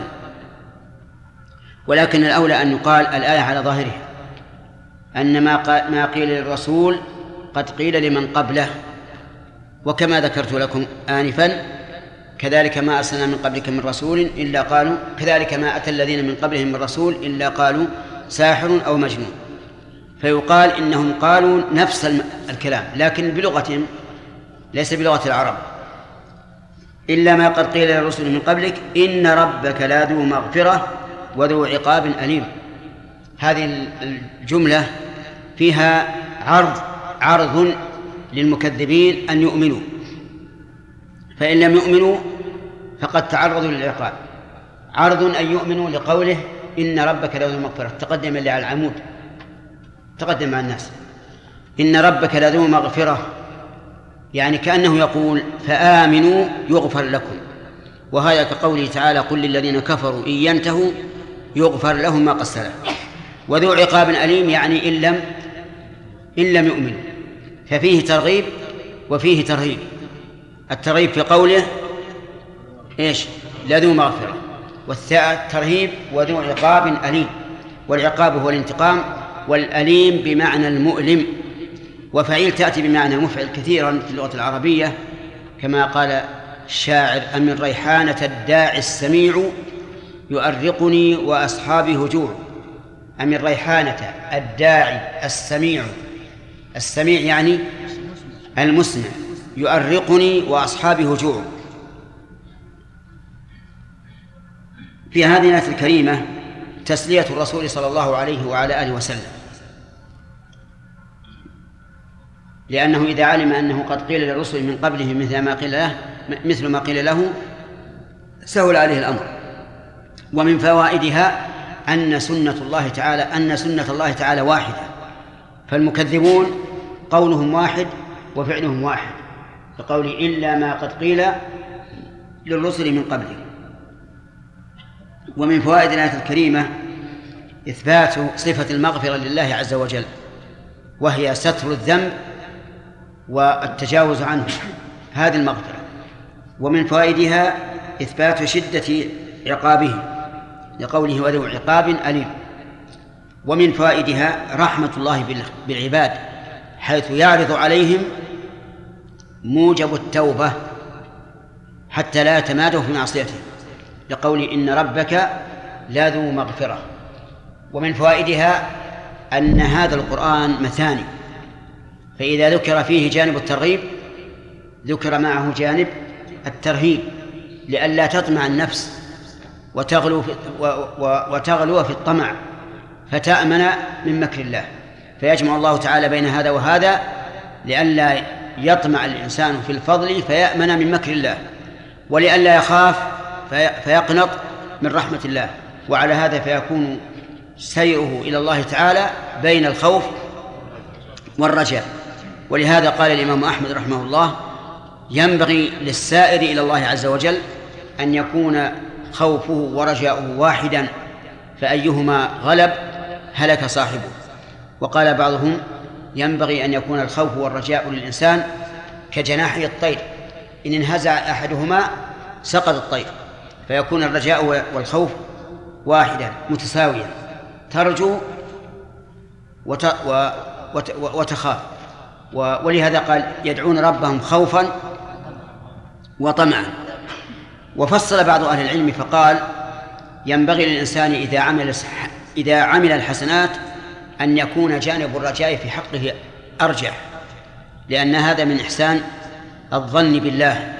ولكن الأولى أن يقال الآية على ظاهرها أن ما قيل للرسول قد قيل لمن قبله. وكما ذكرت لكم آنفا كذلك ما أرسلنا من قبلك من رسول إلا قالوا كذلك ما أتى الذين من قبلهم من رسول إلا قالوا ساحر أو مجنون. فيقال إنهم قالوا نفس الكلام لكن بلغتهم ليس بلغة العرب. إلا ما قد قيل للرسل من قبلك إن ربك لذو مغفرة وذو عقاب أليم. هذه الجملة فيها عرض عرض للمكذبين أن يؤمنوا، فإن لم يؤمنوا فقد تعرضوا للعقاب. عرض أن يؤمنوا لقوله إن ربك لذو مغفرة، تقدم اللي على العمود تقدم مع الناس. إن ربك لذو مغفرة يعني كأنه يقول فآمنوا يغفر لكم، وهذا كقوله تعالى قل للذين كفروا إن ينتهوا يغفر لهم ما قد سلف. وذو عقاب أليم يعني إن لم إن لم يؤمنوا، ففيه ترغيب وفيه ترهيب. الترغيب في قوله إيش لذو مغفرة، والترهيب وذو عقاب أليم، والعقاب هو الانتقام، والأليم بمعنى المؤلم. وفعيل تأتي بمعنى مفعل كثيرا في اللغة العربية كما قال الشاعر أمن ريحانة الداعي السميع يؤرقني وأصحابي هجوع، أم الريحانة الداعي السميع، السميع يعني المسمع، يؤرقني وأصحابي هجوع. في هذه الآية الكريمة تسلية الرسول صلى الله عليه وعلى آله وسلم، لأنه إذا علم أنه قد قيل للرسل من قبله مثل ما قيل له مثل ما قيل له سهل عليه الأمر. ومن فوائدها أن سنة الله تعالى أن سنة الله تعالى واحدة، فالمكذبون قولهم واحد وفعلهم واحد، فقول إلا ما قد قيل للرسل من قبله. ومن فوائد الآية الكريمة إثبات صفة المغفرة لله عز وجل، وهي ستر الذنب والتجاوز عنه، هذه المغفرة. ومن فوائدها إثبات شدة عقابه لقوله وذو عقاب أليم. ومن فوائدها رحمة الله بالعباد، حيث يعرض عليهم موجب التوبة حتى لا يتمادوا في معصيته، لقول إن ربك لذو مغفرة. ومن فوائدها أن هذا القرآن مثاني، فإذا ذكر فيه جانب الترغيب ذكر معه جانب الترهيب، لئلا تطمع النفس وتغلو في وتغلو في الطمع فتأمن من مكر الله، فيجمع الله تعالى بين هذا وهذا لئلا يطمع الإنسان في الفضل فيأمن من مكر الله، ولئلا يخاف فيقنط من رحمة الله. وعلى هذا فيكون سيره إلى الله تعالى بين الخوف والرجاء. ولهذا قال الإمام أحمد رحمه الله ينبغي للسائر إلى الله عز وجل أن يكون خوفه ورجاؤه واحدا، فأيهما غلب هلك صاحبه. وقال بعضهم ينبغي أن يكون الخوف والرجاء للإنسان كجناحي الطير، إن انهزع أحدهما سقط الطير، فيكون الرجاء والخوف واحدا متساويا، ترجو وت... و... وت... وتخاف. و... ولهذا قال يدعون ربهم خوفا وطمعا. وفصل بعض أهل العلم فقال ينبغي للإنسان إذا عمل إذا عمل الحسنات أن يكون جانب الرجاء في حقه أرجح، لأن هذا من إحسان الظن بالله.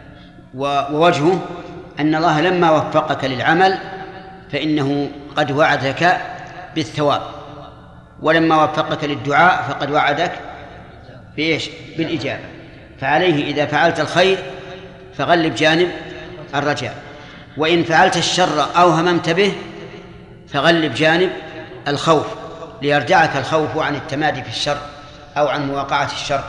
ووجهه أن الله لما وفقك للعمل فإنه قد وعدك بالثواب، ولما وفقك للدعاء فقد وعدك بإيش؟ بالإجابة. فعليه إذا فعلت الخير فغلب جانب الرجاء، وإن فعلت الشر أو هممت به فغلب جانب الخوف، ليرجعك الخوف عن التمادي في الشر أو عن مواقعة الشر.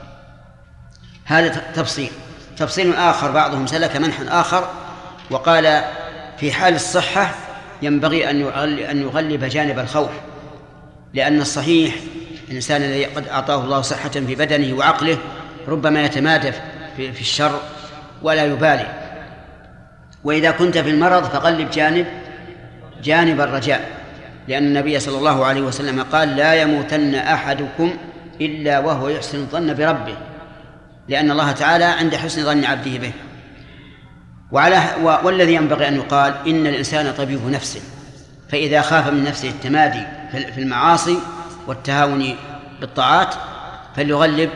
هذا تفصيل. تفصيل آخر بعضهم سلك منحا آخر وقال في حال الصحة ينبغي أن يغلب جانب الخوف، لأن الصحيح الإنسان الذي قد أعطاه الله صحة في بدنه وعقله ربما يتمادى في الشر ولا يبالي. وإذا كنت في المرض فغلب جانب جانب الرجاء، لأن النبي صلى الله عليه وسلم قال لا يموتن أحدكم إلا وهو يحسن الظن بربه، لأن الله تعالى عند حسن ظن عبده به. وعلى والذي ينبغي أن يقال إن الإنسان طبيب نفسه، فإذا خاف من نفسه التمادي في المعاصي والتهاون بالطاعات فليغلب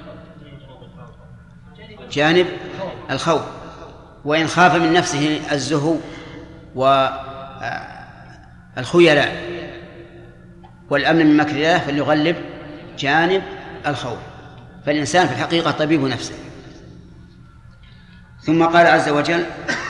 جانب الخوف، وإن خاف من نفسه الزهو والخيلاء والأمن من مكر الله فليغلب جانب الخوف. فالإنسان في الحقيقة طبيب نفسه. ثم قال عز وجل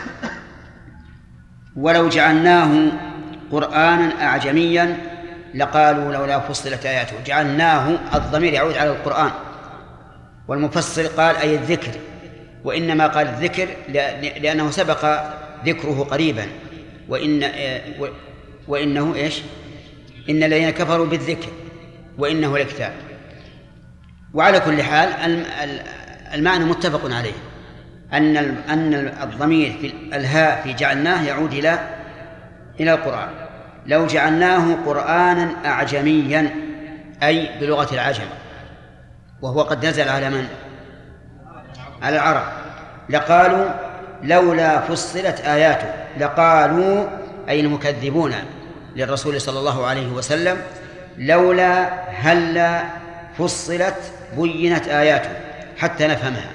ولو جعلناه قرآنا أعجميا لقالوا لولا فصلت آياته. جعلناه الضمير يعود على القرآن، والمفسر قال أي الذكر، وإنما قال الذكر لأنه سبق ذكره قريبا، وإن وإنه إيش إن الذين كفروا بالذكر وإنه لكتاب. وعلى كل حال المعنى متفق عليه، أن أن الضمير في الهاء في جعلناه يعود إلى إلى القرآن. لو جعلناه قرآنا أعجميا أي بلغة العجم، وهو قد نزل على من؟ على العرب. لقالوا لولا فصلت آياته، لقالوا أي المكذبون للرسول صلى الله عليه وسلم: لولا هلا فصلت بينت آياته حتى نفهمها.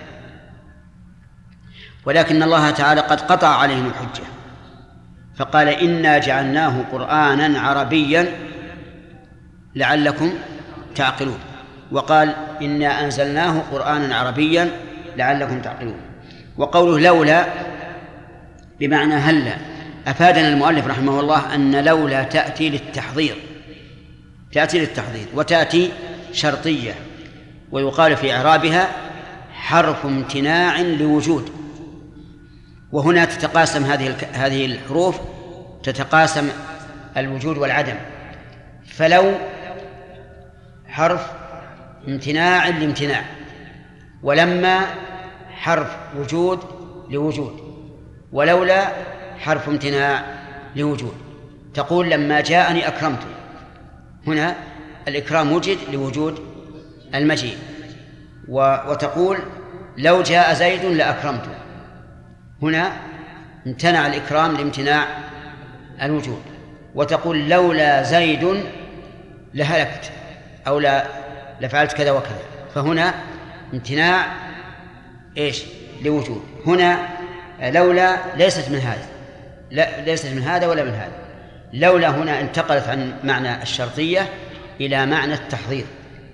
ولكن الله تعالى قد قطع عليهم الحجة فقال: إنا جعلناه قرآنا عربيا لعلكم تعقلون، وقال: إنا أنزلناه قرآنا عربيا لعلكم تعقلون. وقوله لولا بمعنى هلا. أفادنا المؤلف رحمه الله أن لولا تأتي للتحضير، تأتي للتحضير وتأتي شرطية، ويقال في إعرابها حرف امتناع لوجود. وهنا تتقاسم هذه هذه الحروف، تتقاسم الوجود والعدم. فلو حرف امتناع لامتناع، ولما حرف وجود لوجود، ولولا حرف امتناع لوجود. تقول: لما جاءني أكرمته، هنا الإكرام وجد لوجود المجيء. وتقول: لو جاء زيد لأكرمته، هنا امتنع الإكرام لامتناع الوجود. وتقول: لولا زيد لهلكت، أو لا لفعلت كذا وكذا، فهنا امتناع إيش لوجود. هنا لولا ليست من هذا، لا ليست من هذا ولا من هذا. لولا هنا انتقلت عن معنى الشرطية إلى معنى التحضير.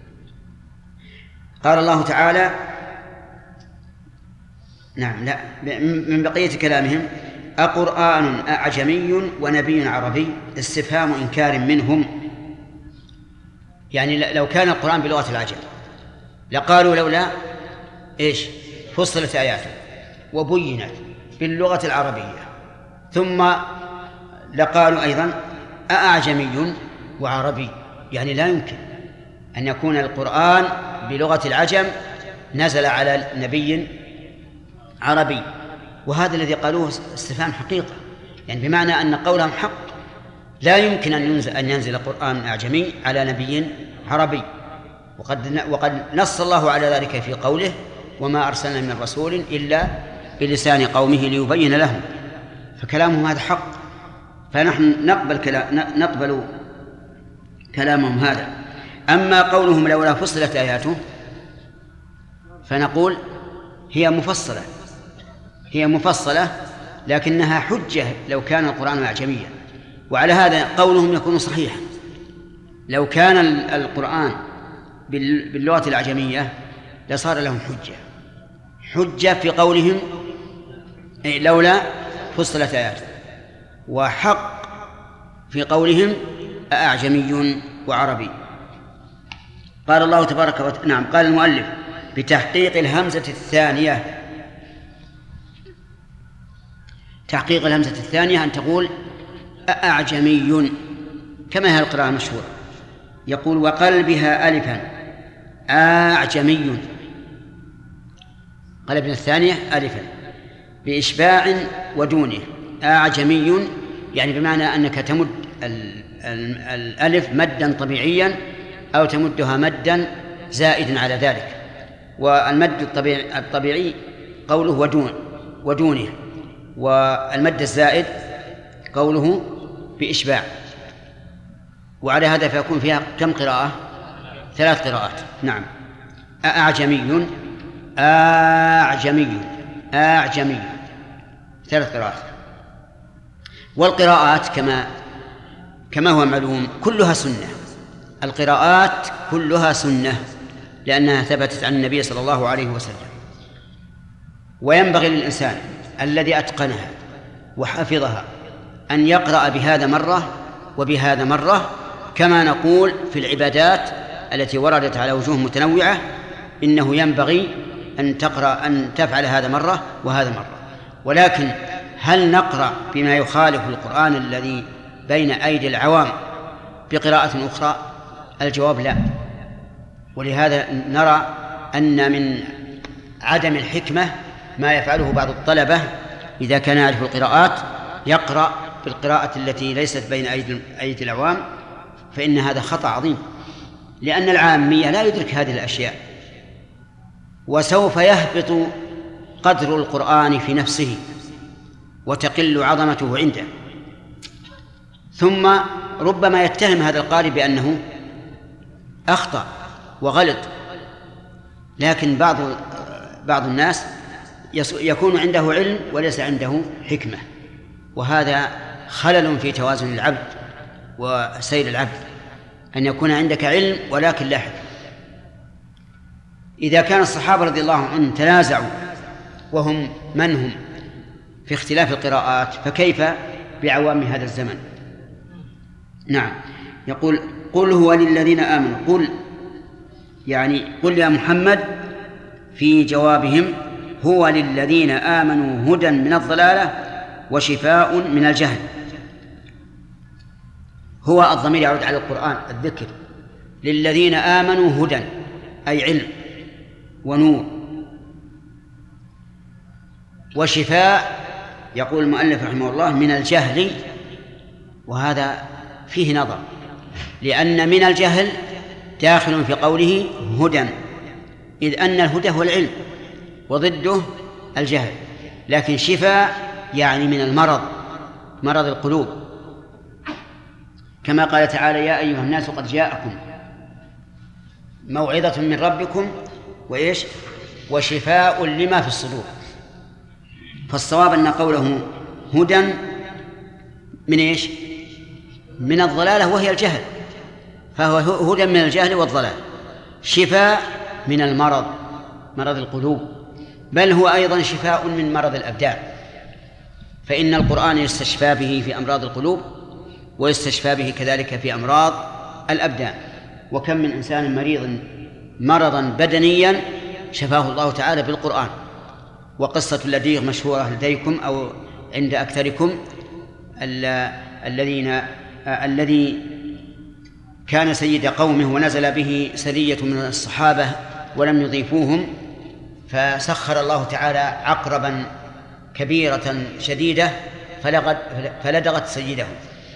قال الله تعالى: نعم لا من بقية كلامهم: أقرآن أعجمي ونبي عربي، استفهام إنكار منهم. يعني لو كان القرآن بلغة العجم لقالوا لولا إيش فصلت آياته وبينت باللغة العربية، ثم لقالوا أيضا أأعجمي وعربي، يعني لا يمكن أن يكون القرآن بلغة العجم نزل على نبي عربي. وهذا الذي قالوه استفهام حقيقة، يعني بمعنى أن قولهم حق. لا يمكن أن ينزل, أن ينزل القرآن أعجمي على نبي عربي، وقد, وقد نص الله على ذلك في قوله: وما أرسلنا من رسول إلا بلسان قومه ليبين لهم. فكلامهم هذا حق، فنحن نقبل, كلام نقبل كلامهم هذا. أما قولهم لولا فصلت آياته فنقول هي مفصلة، هي مفصلة لكنها حجة لو كان القرآن أعجميا. وعلى هذا قولهم يكون صحيحا. لو كان القرآن باللغة الأعجمية لصار لهم حجة حجة في قولهم لولا فصلت آياته، وحق في قولهم أعجمي وعربي. قال الله تبارك وتعالى، نعم قال المؤلف: بتحقيق الهمزة الثانية. تحقيق الهمزة الثانية أن تقول أعجمي، كما هي القراءة المشهورة. يقول: وقلبها ألفا أعجمي، قلبنا الثانية ألفا بإشباع ودونه. أعجمي يعني بمعنى أنك تمد الألف مدا طبيعيا أو تمدها مدا زائدا على ذلك. والمد الطبيعي, الطبيعي قوله ودون ودونه، والمد الزائد قوله بإشباع. وعلى هذا فيكون فيها كم قراءة؟ ثلاث قراءات. نعم. أعجمي أعجمي أعجمي، ثلاث قراءات. والقراءات كما كما هو معلوم كلها سنة، القراءات كلها سنة لأنها ثبتت عن النبي صلى الله عليه وسلم. وينبغي للإنسان الذي أتقنها وحفظها أن يقرأ بهذا مرة وبهذا مرة، كما نقول في العبادات التي وردت على وجوه متنوعة إنه ينبغي أن تقرأ أن تفعل هذا مرة وهذا مرة. ولكن هل نقرأ بما يخالف القرآن الذي بين أيدي العوام بقراءة أخرى؟ الجواب لا. ولهذا نرى أن من عدم الحكمة ما يفعله بعض الطلبة إذا كان يعرف القراءات يقرأ بالقراءة التي ليست بين أيدي العوام، فإن هذا خطأ عظيم، لأن العامية لا يدرك هذه الأشياء، وسوف يهبط قدر القرآن في نفسه وتقل عظمته عنده. ثم ربما يتهم هذا القارئ بأنه أخطأ وغلط، لكن بعض بعض الناس يكون عنده علم وليس عنده حكمة، وهذا خلل في توازن العبد وسير العبد، أن يكون عندك علم ولكن لا حكمة. إذا كان الصحابة رضي الله عنهم تنازعوا وهم من هم في اختلاف القراءات، فكيف بعوام هذا الزمن؟ نعم. يقول قل هو للذين آمنوا، قل يعني قل يا محمد في جوابهم هو للذين آمنوا هدى من الضلالة وشفاء من الجهل. هو الضمير يعود على القرآن الذكر، للذين آمنوا هدى أي علم ونور، وشفاء يقول المؤلف رحمه الله من الجهل، وهذا فيه نظر، لأن من الجهل داخل في قوله هدى، إذ أن الهدى هو العلم وضده الجهل، لكن شفاء يعني من المرض، مرض القلوب، كما قال تعالى يا أيها الناس قد جاءكم موعظة من ربكم وإيش وشفاء لما في الصدور. فالصواب أن قوله هدى من إيش من الضلالة وهي الجهل، فهو هدى من الجهل والضلال، شفاء من المرض مرض القلوب، بل هو أيضا شفاء من مرض الأبدان، فإن القرآن يستشفى به في أمراض القلوب ويستشفى به كذلك في أمراض الأبدان. وكم من إنسان مريض مرضا بدنيا شفاه الله تعالى بالقرآن. وقصة اللديغ مشهورة لديكم أو عند أكثركم، الذين الذي كان سيد قومه ونزل به سرية من الصحابة ولم يضيفوهم، فسخر الله تعالى عقربا كبيرة شديدة فلدغت سيدهم،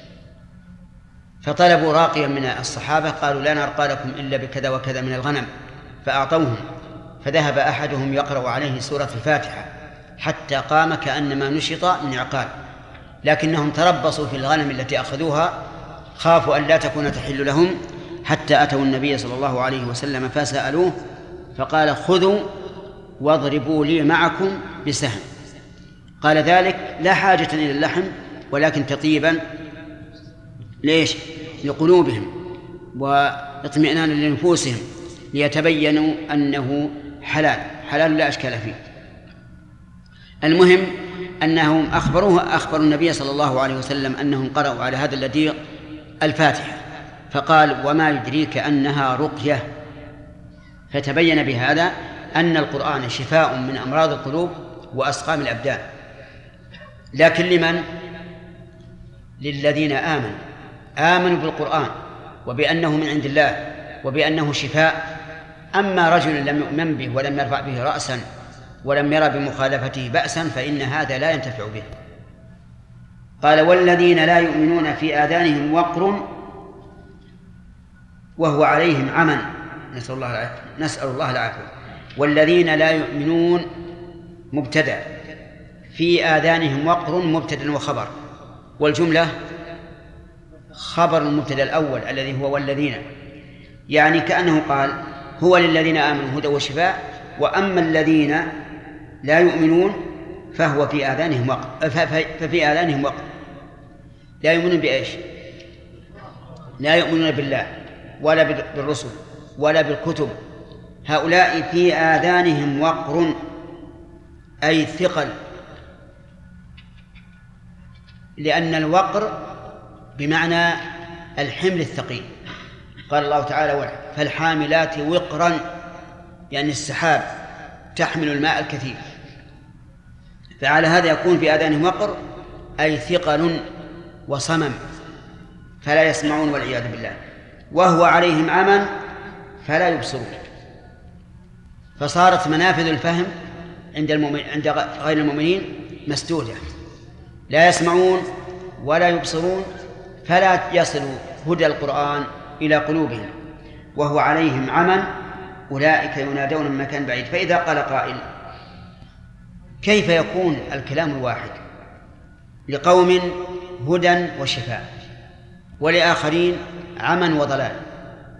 فطلبوا راقيا من الصحابة قالوا لا نرقى لكم إلا بكذا وكذا من الغنم، فأعطوهم، فذهب أحدهم يقرأ عليه سورة الفاتحة حتى قام كأنما نشط من عقال، لكنهم تربصوا في الغنم التي أخذوها، خافوا أن لا تكون تحل لهم، حتى أتوا النبي صلى الله عليه وسلم فسألوه فقال خذوا واضربوا لي معكم بسهم. قال ذلك لا حاجة إلى اللحم ولكن تطيبا ليش لقلوبهم واطمئنانا لنفوسهم ليتبينوا أنه حلال حلال لا أشكال فيه. المهم أنهم أخبروه أخبروا النبي صلى الله عليه وسلم أنهم قرأوا على هذا الذي الفاتحة، فقال وما يدريك أنها رقية، فتبين بهذا أن القرآن شفاء من أمراض القلوب وأسقام الأبدان، لكن لمن؟ للذين آمنوا آمنوا بالقرآن وبأنه من عند الله وبأنه شفاء. أما رجل لم يؤمن به ولم يرفع به رأسا ولم يرى بمخالفته بأسا فإن هذا لا ينتفع به. قال والذين لا يؤمنون في آذانهم وقر وهو عليهم عمى، نسأل الله العافية نسأل الله العافية. والذين لا يؤمنون مبتدأ، في آذانهم وقر مبتدأ وخبر، والجملة خبر المبتدأ الأول الذي هو والذين، يعني كأنه قال هو للذين آمنوا هدى وشفاء، وأما الذين لا يؤمنون فهو في آذانهم وقر، ففي آذانهم وقر. لا يؤمنون بإيش؟ لا يؤمنون بالله ولا بالرسل ولا بالكتب، هؤلاء في آذانهم وقر أي ثقل، لأن الوقر بمعنى الحمل الثقيل. قال الله تعالى فالحاملات وقرا، يعني السحاب تحمل الماء الكثير، فعلى هذا يكون في آذانهم وقر أي ثقل وصمم فلا يسمعون والعياذ بالله، وهو عليهم عمى فلا يبصرون. فصارت منافذ الفهم عند المؤمن عند غير المؤمنين مسدودة، لا يسمعون ولا يبصرون، فلا يصل هدى القرآن إلى قلوبهم، وهو عليهم عمى أولئك ينادون من مكان بعيد. فإذا قال قائل كيف يكون الكلام الواحد لقوم هدى وشفاء ولآخرين عمى وضلال.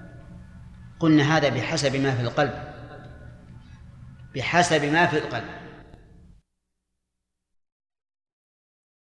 قلنا هذا بحسب ما في القلب، بحسب ما في القلب.